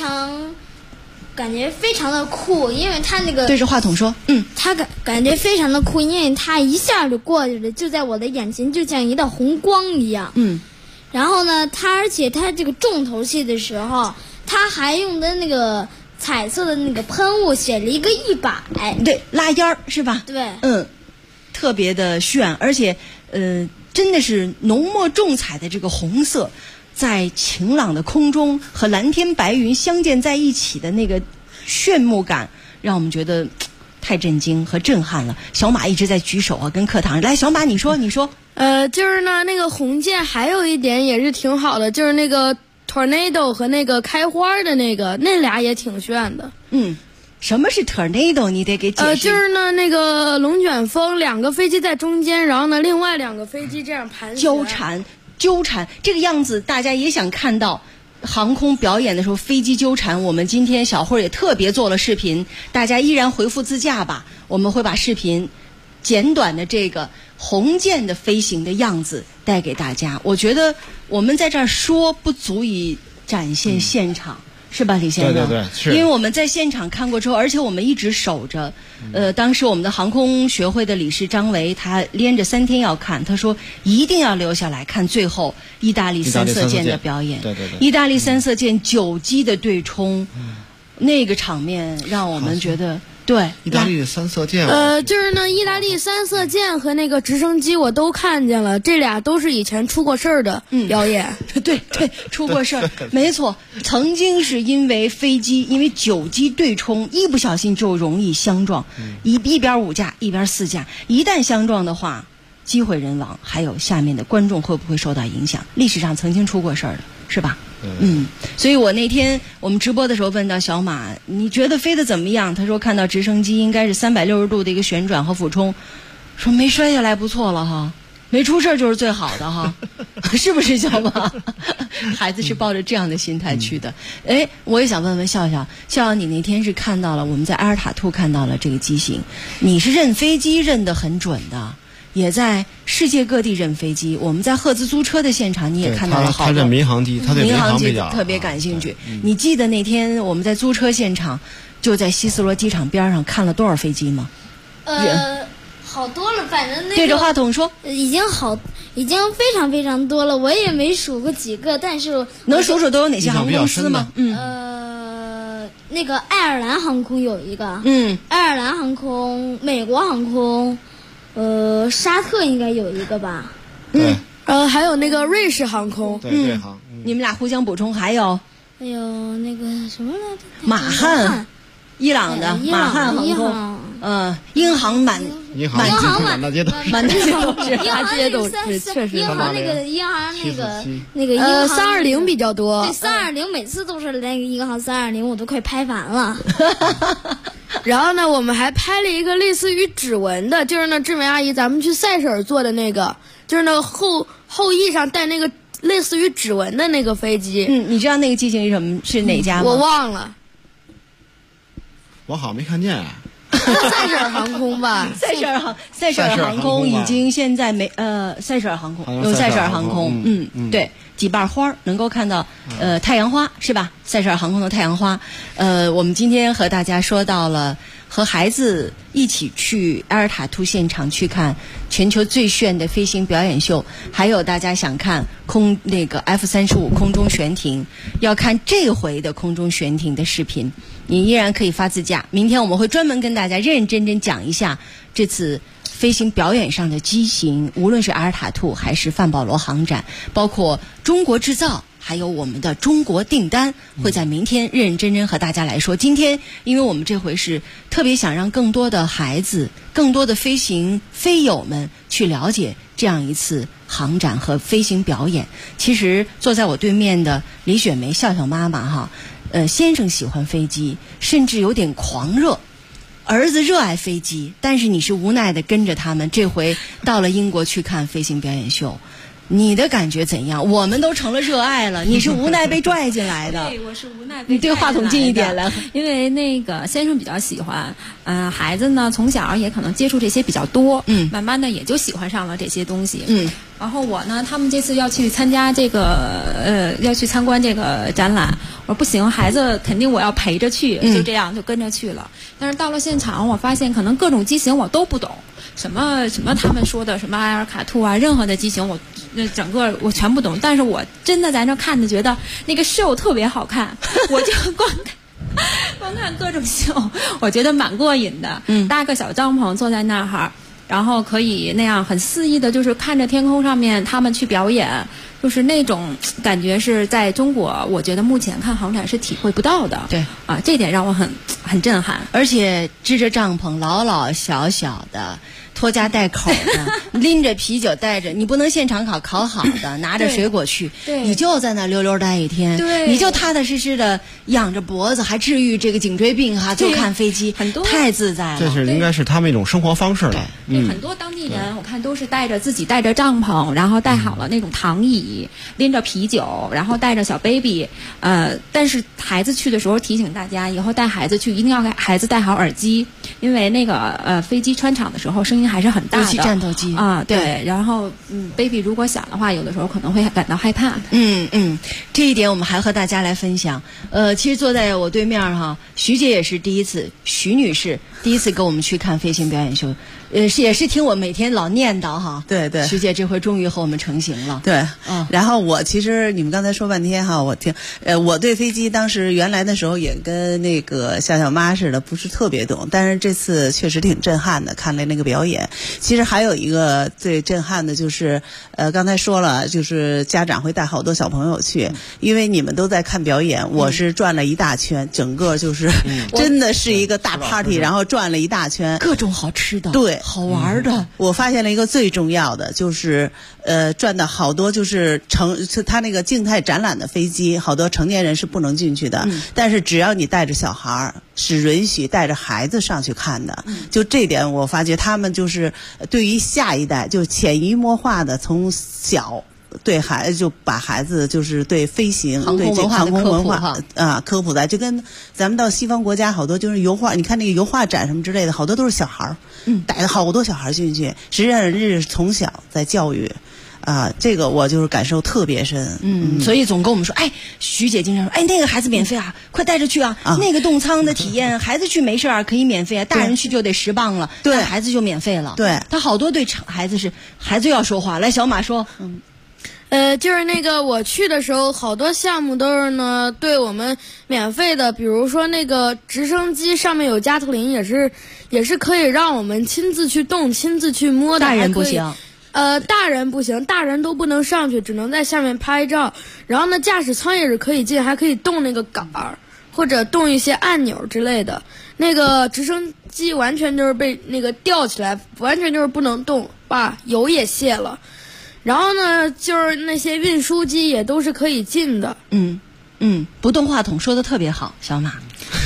常的酷，因为他那个对着话筒说， 他感觉非常的酷，因为他一下就过去了，就在我的眼前，就像一道红光一样。然后呢，而且他这个重头戏的时候，他还用的那个彩色的那个喷雾写了一个100， 对，拉烟儿是吧？ 对， 特别的炫，而且真的是浓墨重彩的这个红色，在晴朗的空中和蓝天白云相间在一起的那个炫目感，让我们觉得太震惊和震撼了。小马一直在举手啊，跟课堂来，小马你说。 就是呢，那个红箭还有一点也是挺好的，就是那个 tornado 和那个开花的那俩也挺炫的。 什么是 tornado？ 你得给解释。 就是呢，那个龙卷风，2个飞机在中间，然后呢，另外2个飞机这样盘纠缠这个样子，大家也想看到。航空表演的时候飞机纠缠，我们今天小慧也特别做了视频，大家依然回复自驾吧，我们会把视频简短的这个红箭的飞行的样子带给大家。我觉得我们在这儿说不足以展现现场，是吧，李先生？ 对，是。 因为我们在现场看过之后，而且我们一直守着。当时我们的航空学会的理事张维，他连着3天要看，他说一定要留下来看最后意大利3色箭的表演。 对。 意大利3色箭9机的对冲，那个场面让我们觉得。对， 意大利3色箭， 就是呢，意大利3色箭和那个直升机我都看见了，这俩都是以前出过事儿的表演。 对，出过事儿，没错，曾经是因为飞机因为9机对冲，一不小心就容易相撞，一边5架一边4架，一旦相撞的话，机毁人亡，还有下面的观众会不会受到影响？历史上曾经出过事儿的，是吧？所以我那天我们直播的时候问到小马，你觉得飞得怎么样？他说看到直升机应该是360度的一个旋转和俯冲，说没摔下来不错了哈，没出事就是最好的哈，是不是小马？孩子是抱着这样的心态去的。我也想问问笑笑，你那天是看到了我们在阿尔塔图看到了这个机型，你是认飞机认得很准的。 也在世界各地认飞机。我们在赫兹租车的现场，你也看到了好多。 他认民航机，他对民航机比较特别感兴趣。你记得那天我们在租车现场，就在希斯罗机场边上看了多少飞机吗？ 好多了，反正那个对着话筒说， 已经非常非常多了，我也没数过几个，但是能数数都有哪些航空公司吗？ 那个爱尔兰航空有一个，爱尔兰航空、美国航空，沙特应该有一个吧， 还有那个瑞士航空， 对航， 你们俩互相补充，还有那个什么来着？ 马汉，伊朗的马汉航空。英航满街都是， 满街都是， 银行这都是确实。 银行那个 320比较多， 对320每次都是那个银行320，我都快拍烦了。 然后呢，我们还拍了一个类似于指纹的，就是那志梅阿姨咱们去塞舌尔做的那个，就是那个后翼上带那个类似于指纹的那个飞机。 你知道那个机型是什么？是哪家吗？ 我忘了， 我好像没看见啊。 塞舌尔航空吧， 塞舌尔航空已经现在没塞舌尔航空有塞舌尔航空，对，几瓣花能够看到太阳花是吧？塞舌尔航空的太阳花，我们今天和大家说到了和孩子一起去埃尔塔图现场去看全球最炫的飞行表演秀，还有大家想看那个 F-35空中悬停，要看这回的空中悬停的视频。你依然可以发自驾。明天我们会专门跟大家认认真真讲一下这次飞行表演上的机型，无论是阿尔塔兔还是范保罗航展，包括中国制造，还有我们的中国订单，会在明天认认真真和大家来说。今天因为我们这回是特别想让更多的孩子、更多的飞行飞友们去了解这样一次航展和飞行表演。其实坐在我对面的李雪梅笑笑妈妈哈，先生喜欢飞机，甚至有点狂热。儿子热爱飞机，但是你是无奈的跟着他们，这回到了英国去看飞行表演秀。你的感觉怎样？我们都成了热爱了，你是无奈被拽进来的。 对，我是无奈被拽进来的。 你对话筒近一点来。 因为那个先生比较喜欢，孩子呢从小也可能接触这些比较多，慢慢的也就喜欢上了这些东西，然后我呢，他们这次要去参加这个要去参观这个展览，我说不行，孩子肯定我要陪着去，就这样就跟着去了。但是到了现场，我发现可能各种机型我都不懂。什么他们说的什么埃尔卡兔啊，任何的机型我整个我全不懂，但是我真的在那看着觉得那个秀特别好看，我就光看各种秀，我觉得蛮过瘾的。搭个小帐篷坐在那儿，然后可以那样很肆意的，就是看着天空上面他们去表演，就是那种感觉是在中国，我觉得目前看航展是体会不到的。 对啊，这点让我很震撼。 而且支着帐篷，老老小小的。拖家带口的，拎着啤酒带着，你不能现场烤好的，拿着水果去，你就在那溜溜待一天，你就踏踏实实的仰着脖子，还治愈这个颈椎病哈，就看飞机，很多太自在了。 这是应该是他们一种生活方式了。 很多当地人我看都是自己带着帐篷，然后带好了那种躺椅，拎着啤酒，然后带着小 baby，但是孩子去的时候提醒大家，以后带孩子去一定要给孩子带好耳机，因为那个飞机穿场的时候声音还是很大的， 尤其战斗机啊，对。然后baby 如果小的话，有的时候可能会感到害怕。 这一点我们还和大家来分享。其实坐在我对面哈，徐姐也是第一次，徐女士第一次跟我们去看飞行表演秀，也是听我每天老念叨哈。 对对， 徐姐这回终于和我们成行了。 对，然后我其实你们刚才说半天哈，我听，我对飞机当时原来的时候也跟那个笑笑妈似的，不是特别懂，但是这次确实挺震撼的，看了那个表演。其实还有一个最震撼的就是，刚才说了，就是家长会带好多小朋友去，因为你们都在看表演，我是转了一大圈，整个就是真的是一个大 party，然后转了一大圈， 各种好吃的， 对， 好玩的。 我发现了一个最重要的，就是转的好多就是他那个静态展览的飞机，好多成年人是不能进去的，但是只要你带着小孩，是允许带着孩子上去看的。就这点我发觉他们就是对于下一代就潜移默化的从小对孩子就把孩子就是对飞行、 航空文化对这航空文化科普的，就跟咱们到西方国家好多就是油画，你看那个油画展什么之类的，好多都是小孩儿，带了好多小孩进去，实际上人是从小在教育。这个我就是感受特别深。 所以总跟我们说，哎，徐姐经常说，哎，那个孩子免费啊，快带着去啊。那个动舱的体验，孩子去没事啊，可以免费啊，大人去就得10磅了，对，孩子就免费了。 对， 他好多对孩子要说话。来，小马说， 就是那个我去的时候，好多项目都是呢对我们免费的，比如说那个直升机上面有加特林，也是可以让我们亲自去动、亲自去摸的。 大人不行。 大人不行，大人都不能上去，只能在下面拍照。然后呢，驾驶舱也是可以进，还可以动那个杆儿，或者动一些按钮之类的。那个直升机完全就是被那个吊起来，完全就是不能动，把油也泄了。然后呢，就是那些运输机也都是可以进的。 不动话筒说的特别好，小马。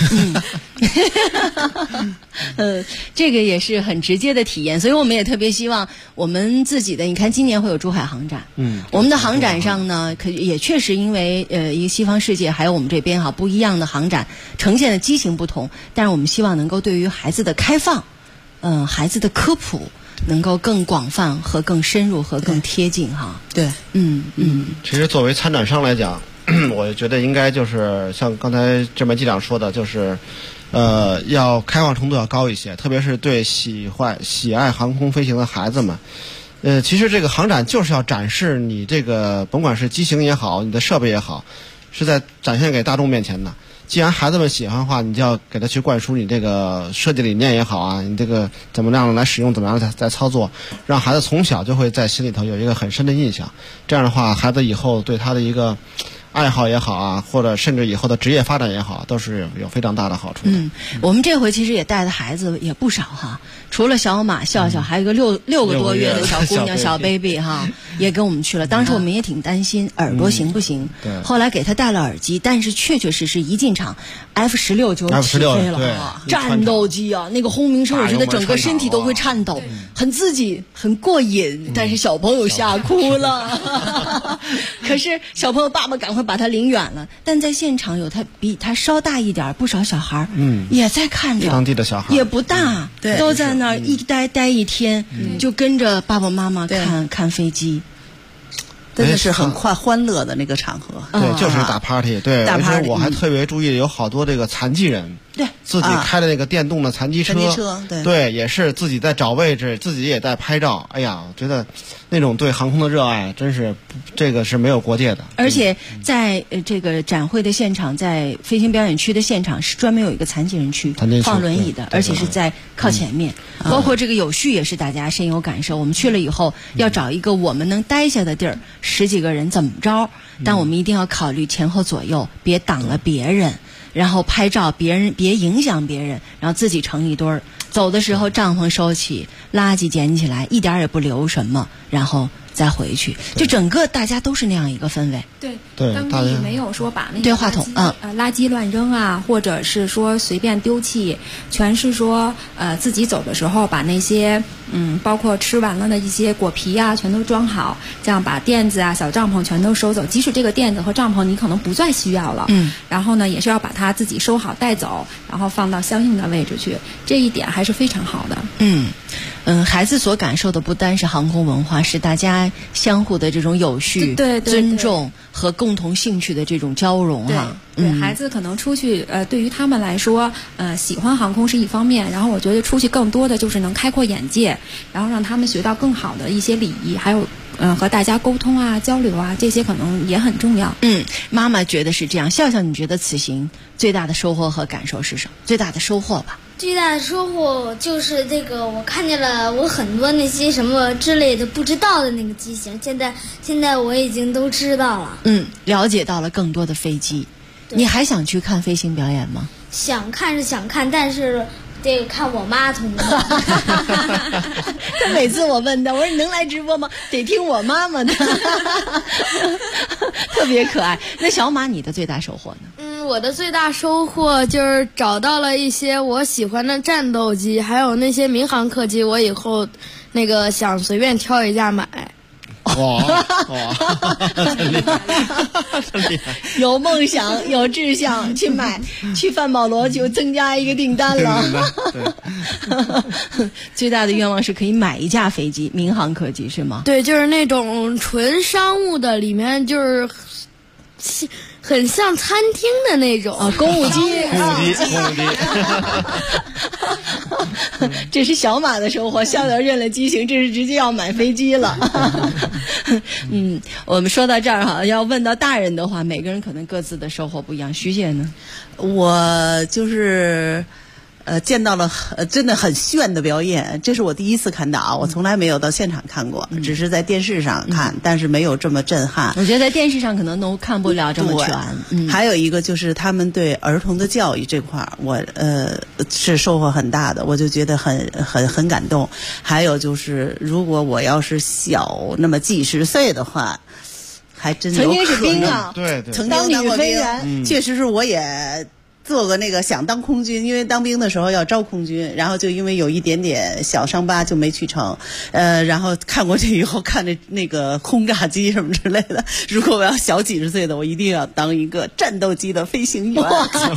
这个也是很直接的体验，所以我们也特别希望我们自己的，你看今年会有珠海航展，我们的航展上呢，也确实因为一个西方世界还有我们这边不一样的航展呈现的机型不同，但是我们希望能够对于孩子的开放，孩子的科普能够更广泛和更深入和更贴近哈。 对， 其实作为参展商来讲，我觉得应该就是像刚才这门机长说的，就是要开放程度要高一些，特别是对喜爱航空飞行的孩子们。其实这个航展就是要展示你这个甭管是机型也好，你的设备也好，是在展现给大众面前的。既然孩子们喜欢的话，你就要给他去灌输你这个设计理念也好啊，你这个怎么样来使用，怎么样在操作，让孩子从小就会在心里头有一个很深的印象。这样的话，孩子以后对他的一个爱好也好啊，或者甚至以后的职业发展也好，都是有非常大的好处的。 我们这回其实也带的孩子也不少还了小马、笑笑，还有一个6个多月的小姑娘小 baby 也跟我们去了。当时我们也挺担心耳朵行不行，后来给他戴了耳机，但是确确实实一进场 F-16就起飞了，战斗机啊，那个轰鸣声，我觉得整个身体都会颤抖，很刺激，很过瘾，但是小朋友吓哭了。可是小朋友爸爸赶快把他领远了，但在现场有他比他稍大一点不少小孩也在看着， 当地的小孩也不大，都在那儿一待一天，就跟着爸爸妈妈看飞机。 真的是很欢乐的那个场合， 对，就是大 party， 对，而且我还特别注意有好多这个残疾人， 对， 自己开的那个电动的残疾车，对，也是自己在找位置，自己也在拍照。哎呀，我觉得那种对航空的热爱，真是这个是没有国界的。 而且在这个展会的现场，在飞行表演区的现场是专门有一个残疾人区，放轮椅的，而且是在靠前面。包括这个有序也是大家深有感受。我们去了以后，要找一个我们能待下的地儿，10几个人怎么着？但我们一定要考虑前后左右，别挡了别人。然后拍照，别影响别人，然后自己成一堆儿。走的时候帐篷收起，垃圾捡起来，一点也不留什么，然后再回去。就整个大家都是那样一个氛围。 对，当地没有说把那个对话筒垃圾乱扔啊，或者是说随便丢弃，全是说自己走的时候把那些包括吃完了的一些果皮啊全都装好，这样把垫子啊小帐篷全都收走。即使这个垫子和帐篷你可能不再需要了，然后呢也是要把它自己收好带走，然后放到相应的位置去，这一点还是非常好的。 孩子所感受的不单是航空文化，是大家相互的这种有序、尊重和共同兴趣的这种交融对，孩子可能出去，对于他们来说，喜欢航空是一方面，然后我觉得出去更多的就是能开阔眼界，然后让他们学到更好的一些礼仪，还有和大家沟通啊、交流啊，这些可能也很重要。 妈妈觉得是这样。笑笑，你觉得此行最大的收获和感受是什么？最大的收获吧。 最大的收获就是这个，我看见了我很多那些什么之类的不知道的那个机型，现在我已经都知道了。 了解到了更多的飞机。你还想去看飞行表演吗？ 想看是想看，但是得看我妈同意。 他每次我问他，我说你能来直播吗？得听我妈妈的。特别可爱。那小马，你的最大收获呢？ 我的最大收获就是找到了一些我喜欢的战斗机，还有那些民航客机，我以后那个想随便挑一架买。 哇，真厉害，真厉害！ 有梦想，有志向，去范保罗就增加一个订单了。对，最大的愿望是可以买一架飞机，民航客机是吗？ 对，就是那种纯商务的，里面就是很像餐厅的那种公务机。这是小马的收获，笑笑认了机型，这是直接要买飞机了。我们说到这儿哈，要问到大人的话，每个人可能各自的收获不一样。徐姐呢？ 我就是见到了真的很炫的表演，这是我第一次看到，我从来没有到现场看过，只是在电视上看，但是没有这么震撼。 我觉得在电视上可能都看不了这么全。 还有一个就是他们对儿童的教育这块，我是收获很大的，我就觉得很感动。还有就是如果我要是小那么几十岁的话，还真有可能。 曾经是兵啊， 对， 曾经当过兵，确实是我也做过那个想当空军，因为当兵的时候要招空军，然后就因为有一点点小伤疤就没去成。然后看过这以后，看那个轰炸机什么之类的，如果我要小几十岁的，我一定要当一个战斗机的飞行员。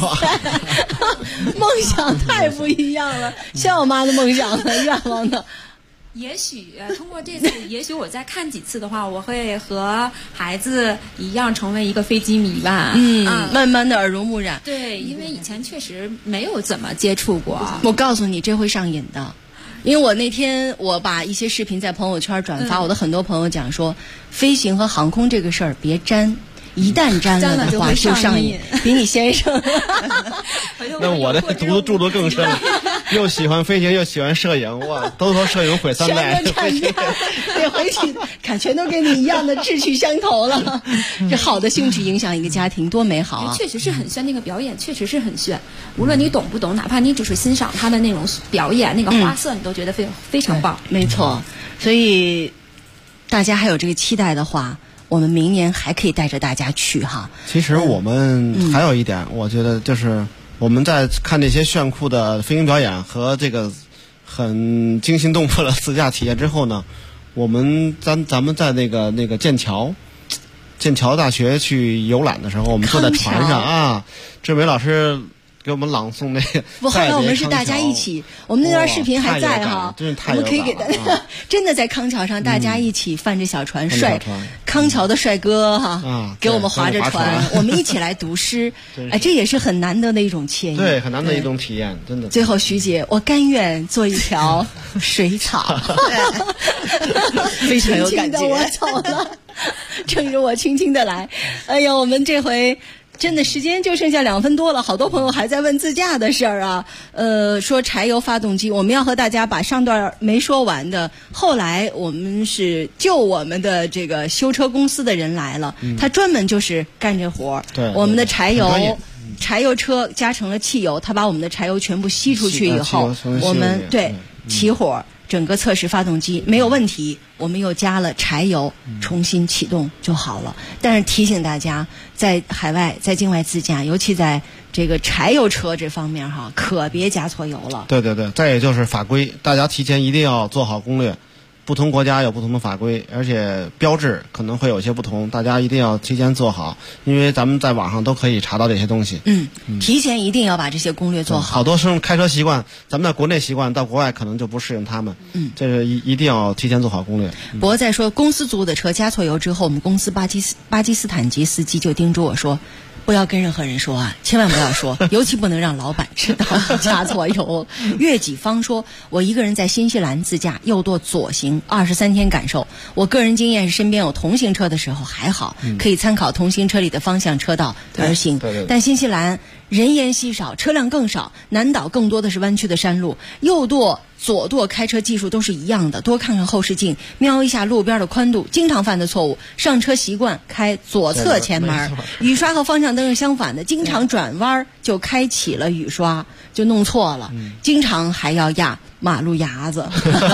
梦想太不一样了，像我妈的梦想和愿望呢。 也许通过这次，也许我再看几次的话，我会和孩子一样成为一个飞机迷吧。 慢慢的耳濡目染。 对，因为以前确实没有怎么接触过。 我告诉你，这会上瘾的。因为我那天我把一些视频在朋友圈转发，我的很多朋友讲说，飞行和航空这个事儿别沾。一旦沾了的话就上瘾，比你先生。 那我这住得更深，又喜欢飞行又喜欢摄影，哇，都说摄影毁三代。 对，回去看全都跟你一样的志趣相投了。这好的兴趣影响一个家庭多美好啊！ 确实是很炫，那个表演确实是很炫。无论你懂不懂，哪怕你只是欣赏他的那种表演，那个花色，你都觉得非常棒。 没错，所以大家还有这个期待的话，我们明年还可以带着大家去哈。 其实我们还有一点，我觉得就是我们在看这些炫酷的飞行表演和这个很惊心动魄的自驾体验之后呢，咱们在那个剑桥大学去游览的时候，我们坐在船上啊，志伟老师给我们朗诵那个。 不，后来我们是大家一起，我们那段视频还在哈， 真是太有感了。 我们可以给大家真的在康桥上，大家一起泛着小船，康桥的帅哥哈，给我们划着船，我们一起来读诗，哎，这也是很难得的一种惬意， 对，很难得一种体验，真的。 最后，徐姐，我甘愿做一条水草， 非常有感觉。 我走了，趁着我轻轻的来。哎呀，我们这回。真的时间就剩下2分多了，好多朋友还在问自驾的事儿啊。说柴油发动机，我们要和大家把上段没说完的，后来我们是就我们的这个修车公司的人来了，他专门就是干这活。 对， 我们的柴油车加成了汽油，他把我们的柴油全部吸出去以后，我们起火。整个测试发动机没有问题，我们又加了柴油，重新启动就好了。但是提醒大家，在海外、在境外自驾，尤其在这个柴油车这方面哈，可别加错油了。 对对对，再也就是法规，大家提前一定要做好攻略。不同国家有不同的法规，而且标志可能会有些不同，大家一定要提前做好，因为咱们在网上都可以查到这些东西。 提前一定要把这些攻略做好。 好多开车习惯，咱们在国内习惯，到国外可能就不适应他们。这是一定要提前做好攻略。 不过再说公司租的车加错油之后，我们公司巴基斯坦籍司机就叮嘱我说，不要跟任何人说啊，千万不要说，尤其不能让老板知道加错油。岳己方说，我一个人在新西兰自驾，右舵左行23天感受。我个人经验是，身边有同行车的时候还好，可以参考同行车里的方向车道而行。但新西兰人烟稀少，车辆更少，南岛更多的是弯曲的山路，右舵左舵开车技术都是一样的，多看看后视镜，瞄一下路边的宽度。经常犯的错误，上车习惯开左侧前门，雨刷和方向灯是相反的，经常转弯就开启了雨刷，就弄错了，经常还要压马路牙子。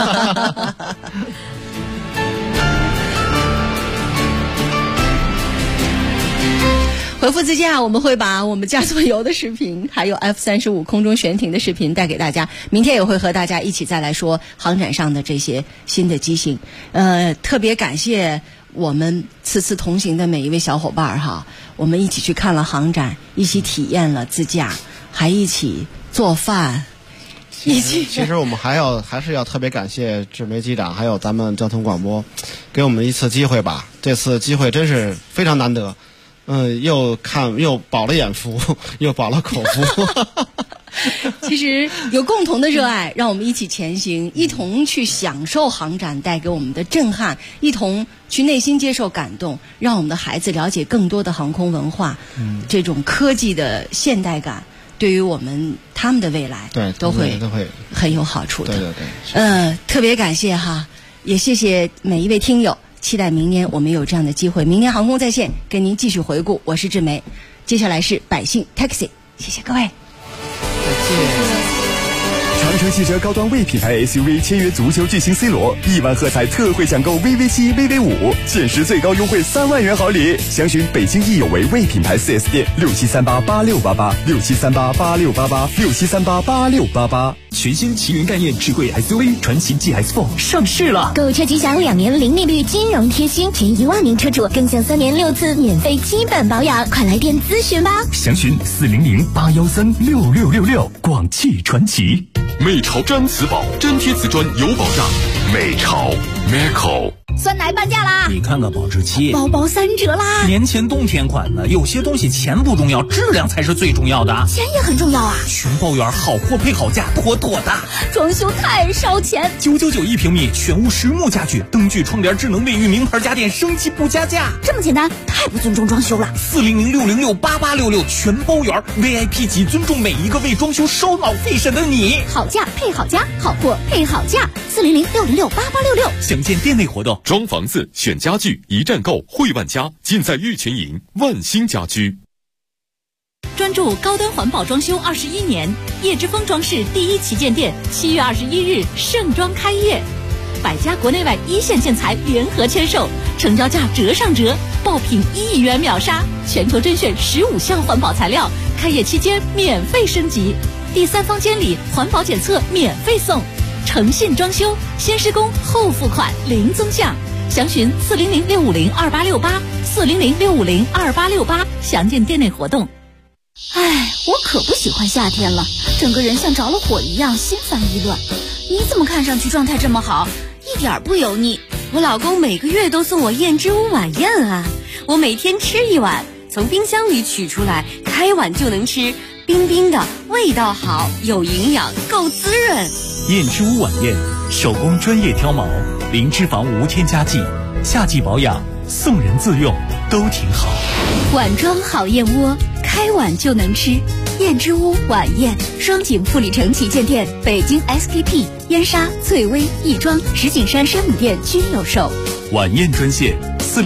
回复自驾，我们会把我们加错油的视频，还有 F-35空中悬停的视频带给大家。明天也会和大家一起再来说航展上的这些新的机型。特别感谢我们此次同行的每一位小伙伴哈，我们一起去看了航展，一起体验了自驾，还一起做饭。 其实我们还是要特别感谢志梅机长，还有咱们交通广播，给我们一次机会吧。这次机会真是非常难得，又饱了眼福，又饱了口福。 其实有共同的热爱，让我们一起前行，一同去享受航展带给我们的震撼，一同去内心接受感动，让我们的孩子了解更多的航空文化，这种科技的现代感。对于他们的未来， 对都会很有好处的。 对， 特别感谢哈，也谢谢每一位听友，期待明年我们有这样的机会。明年航空在线跟您继续回顾，我是志梅，接下来是百姓 Taxi， 谢谢各位， 再见。 长城汽车高端 V 品牌 SUV 签约足球巨星 C 罗，1万喝彩特惠享购 VV7、VV5，限时最高优惠3万元好礼。详询北京易有为 V 品牌 4S 店，67388688，67388688，67388688。 全新奇云概念智慧 SUV 传祺 GS4 上市了， 购车即享2年零利率金融贴心，前1万名车主更享3年6次免费基本保养，快来电咨询吧。 详询400-813-6666，广汽传祺。 美潮毡瓷宝，粘贴瓷砖有保障。美潮 Meco。 酸奶半价啦！ 你看看保质期， 包包3折啦！ 年前冬天款的，有些东西钱不重要，质量才是最重要的。 钱也很重要啊！ 全包圆，好货配好价，妥妥的。 装修太烧钱 ，999一平米，全屋实木家具，灯具、窗帘、智能卫浴，名牌家电，升级不加价。 这么简单，太不尊重装修了。 400-606-8866，全包圆 ，VIP 级，尊重每一个为装修烧脑费神的你。 好价配好家，好货配好价。400-606-8866， 详见店内活动。 装房子选家具，一站购汇万家，尽在玉泉营万兴家居。 专注高端环保装修21年，叶之峰装饰第一旗舰店7月21日盛装开业，100家国内外一线建材联合签售，成交价折上折，爆品1亿元秒杀，全球甄选15项环保材料，开业期间免费升级，第3方监理环保检测免费送，诚信装修，先施工后付款零增项。详询400-650-2868，400-650-2868，详见店内活动。 哎，我可不喜欢夏天了，整个人像着了火一样心烦意乱。你怎么看上去状态这么好，一点不油腻？ 我老公每个月都送我燕之屋晚宴啊，我每天吃1碗，从冰箱里取出来，开碗就能吃，冰冰的，味道好，有营养，够滋润。 燕之屋晚宴，手工专业挑毛，零脂肪无添加剂，夏季保养，送人自用都挺好。 碗装好燕窝，开碗就能吃。燕之屋晚宴，双井富力城旗舰店、北京 SKP、燕莎、翠微、亦庄、石景山山姆店均有售。 晚宴专线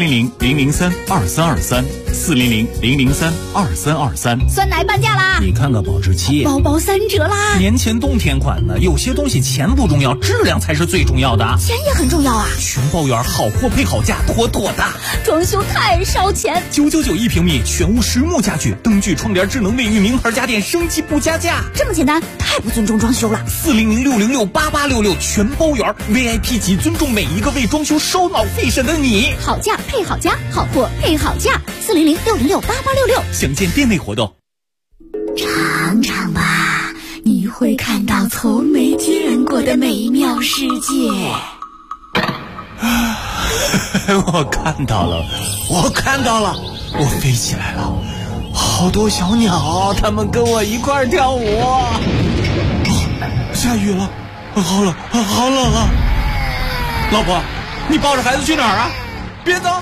400-003-2323，400-003-2323。 酸奶半价啦！ 你看看保质期， 包包3折啦！ 年前冬天款的，有些东西钱不重要，质量才是最重要的。 钱也很重要啊！ 全包圆，好货配好价，妥妥的。 装修太烧钱 ，999一平米，全屋实木家具，灯具、窗帘、智能卫浴，名牌家电，升级不加价。 这么简单，太不尊重装修了。 400-606-8866，全包圆 ，VIP 级，尊重每一个为装修烧脑费神的你。 好价配好家，好货配好价。400-606-8866， 详见店内活动。 尝尝吧，你会看到从没见过的美妙世界。 我看到了，我飞起来了，好多小鸟，它们跟我一块儿跳舞。下雨了，好冷啊！老婆，你抱着孩子去哪儿啊？别走！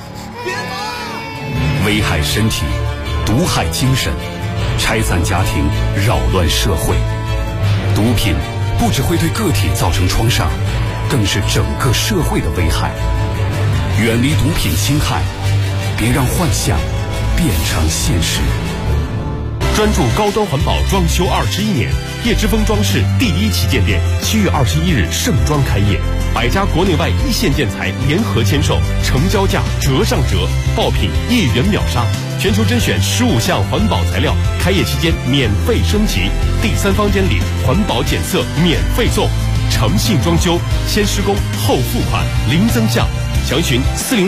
危害身体，毒害精神，拆散家庭，扰乱社会。毒品不只会对个体造成创伤，更是整个社会的危害。远离毒品侵害，别让幻想变成现实。 专注高端环保装修21年，叶之峰装饰第一旗舰店7月21日盛装开业，100家国内外一线建材联合签售，成交价折上折，爆品1亿元秒杀，全球甄选15项环保材料，开业期间免费升级，第3方监理环保检测免费送，诚信装修，先施工后付款零增项， 详询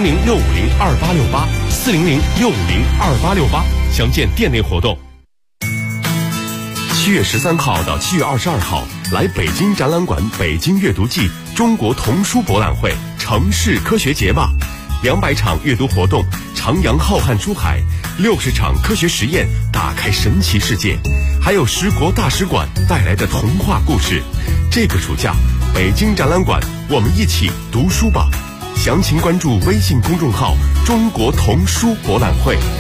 400-650-2868，400-650-2868，详见店内活动。7月13号到7月22号，来北京展览馆北京阅读季中国童书博览会城市科学节吧，200场阅读活动，徜徉浩瀚书海，60场科学实验，打开神奇世界，还有10国大使馆带来的童话故事。这个暑假，北京展览馆，我们一起读书吧。详情关注微信公众号“中国童书博览会”。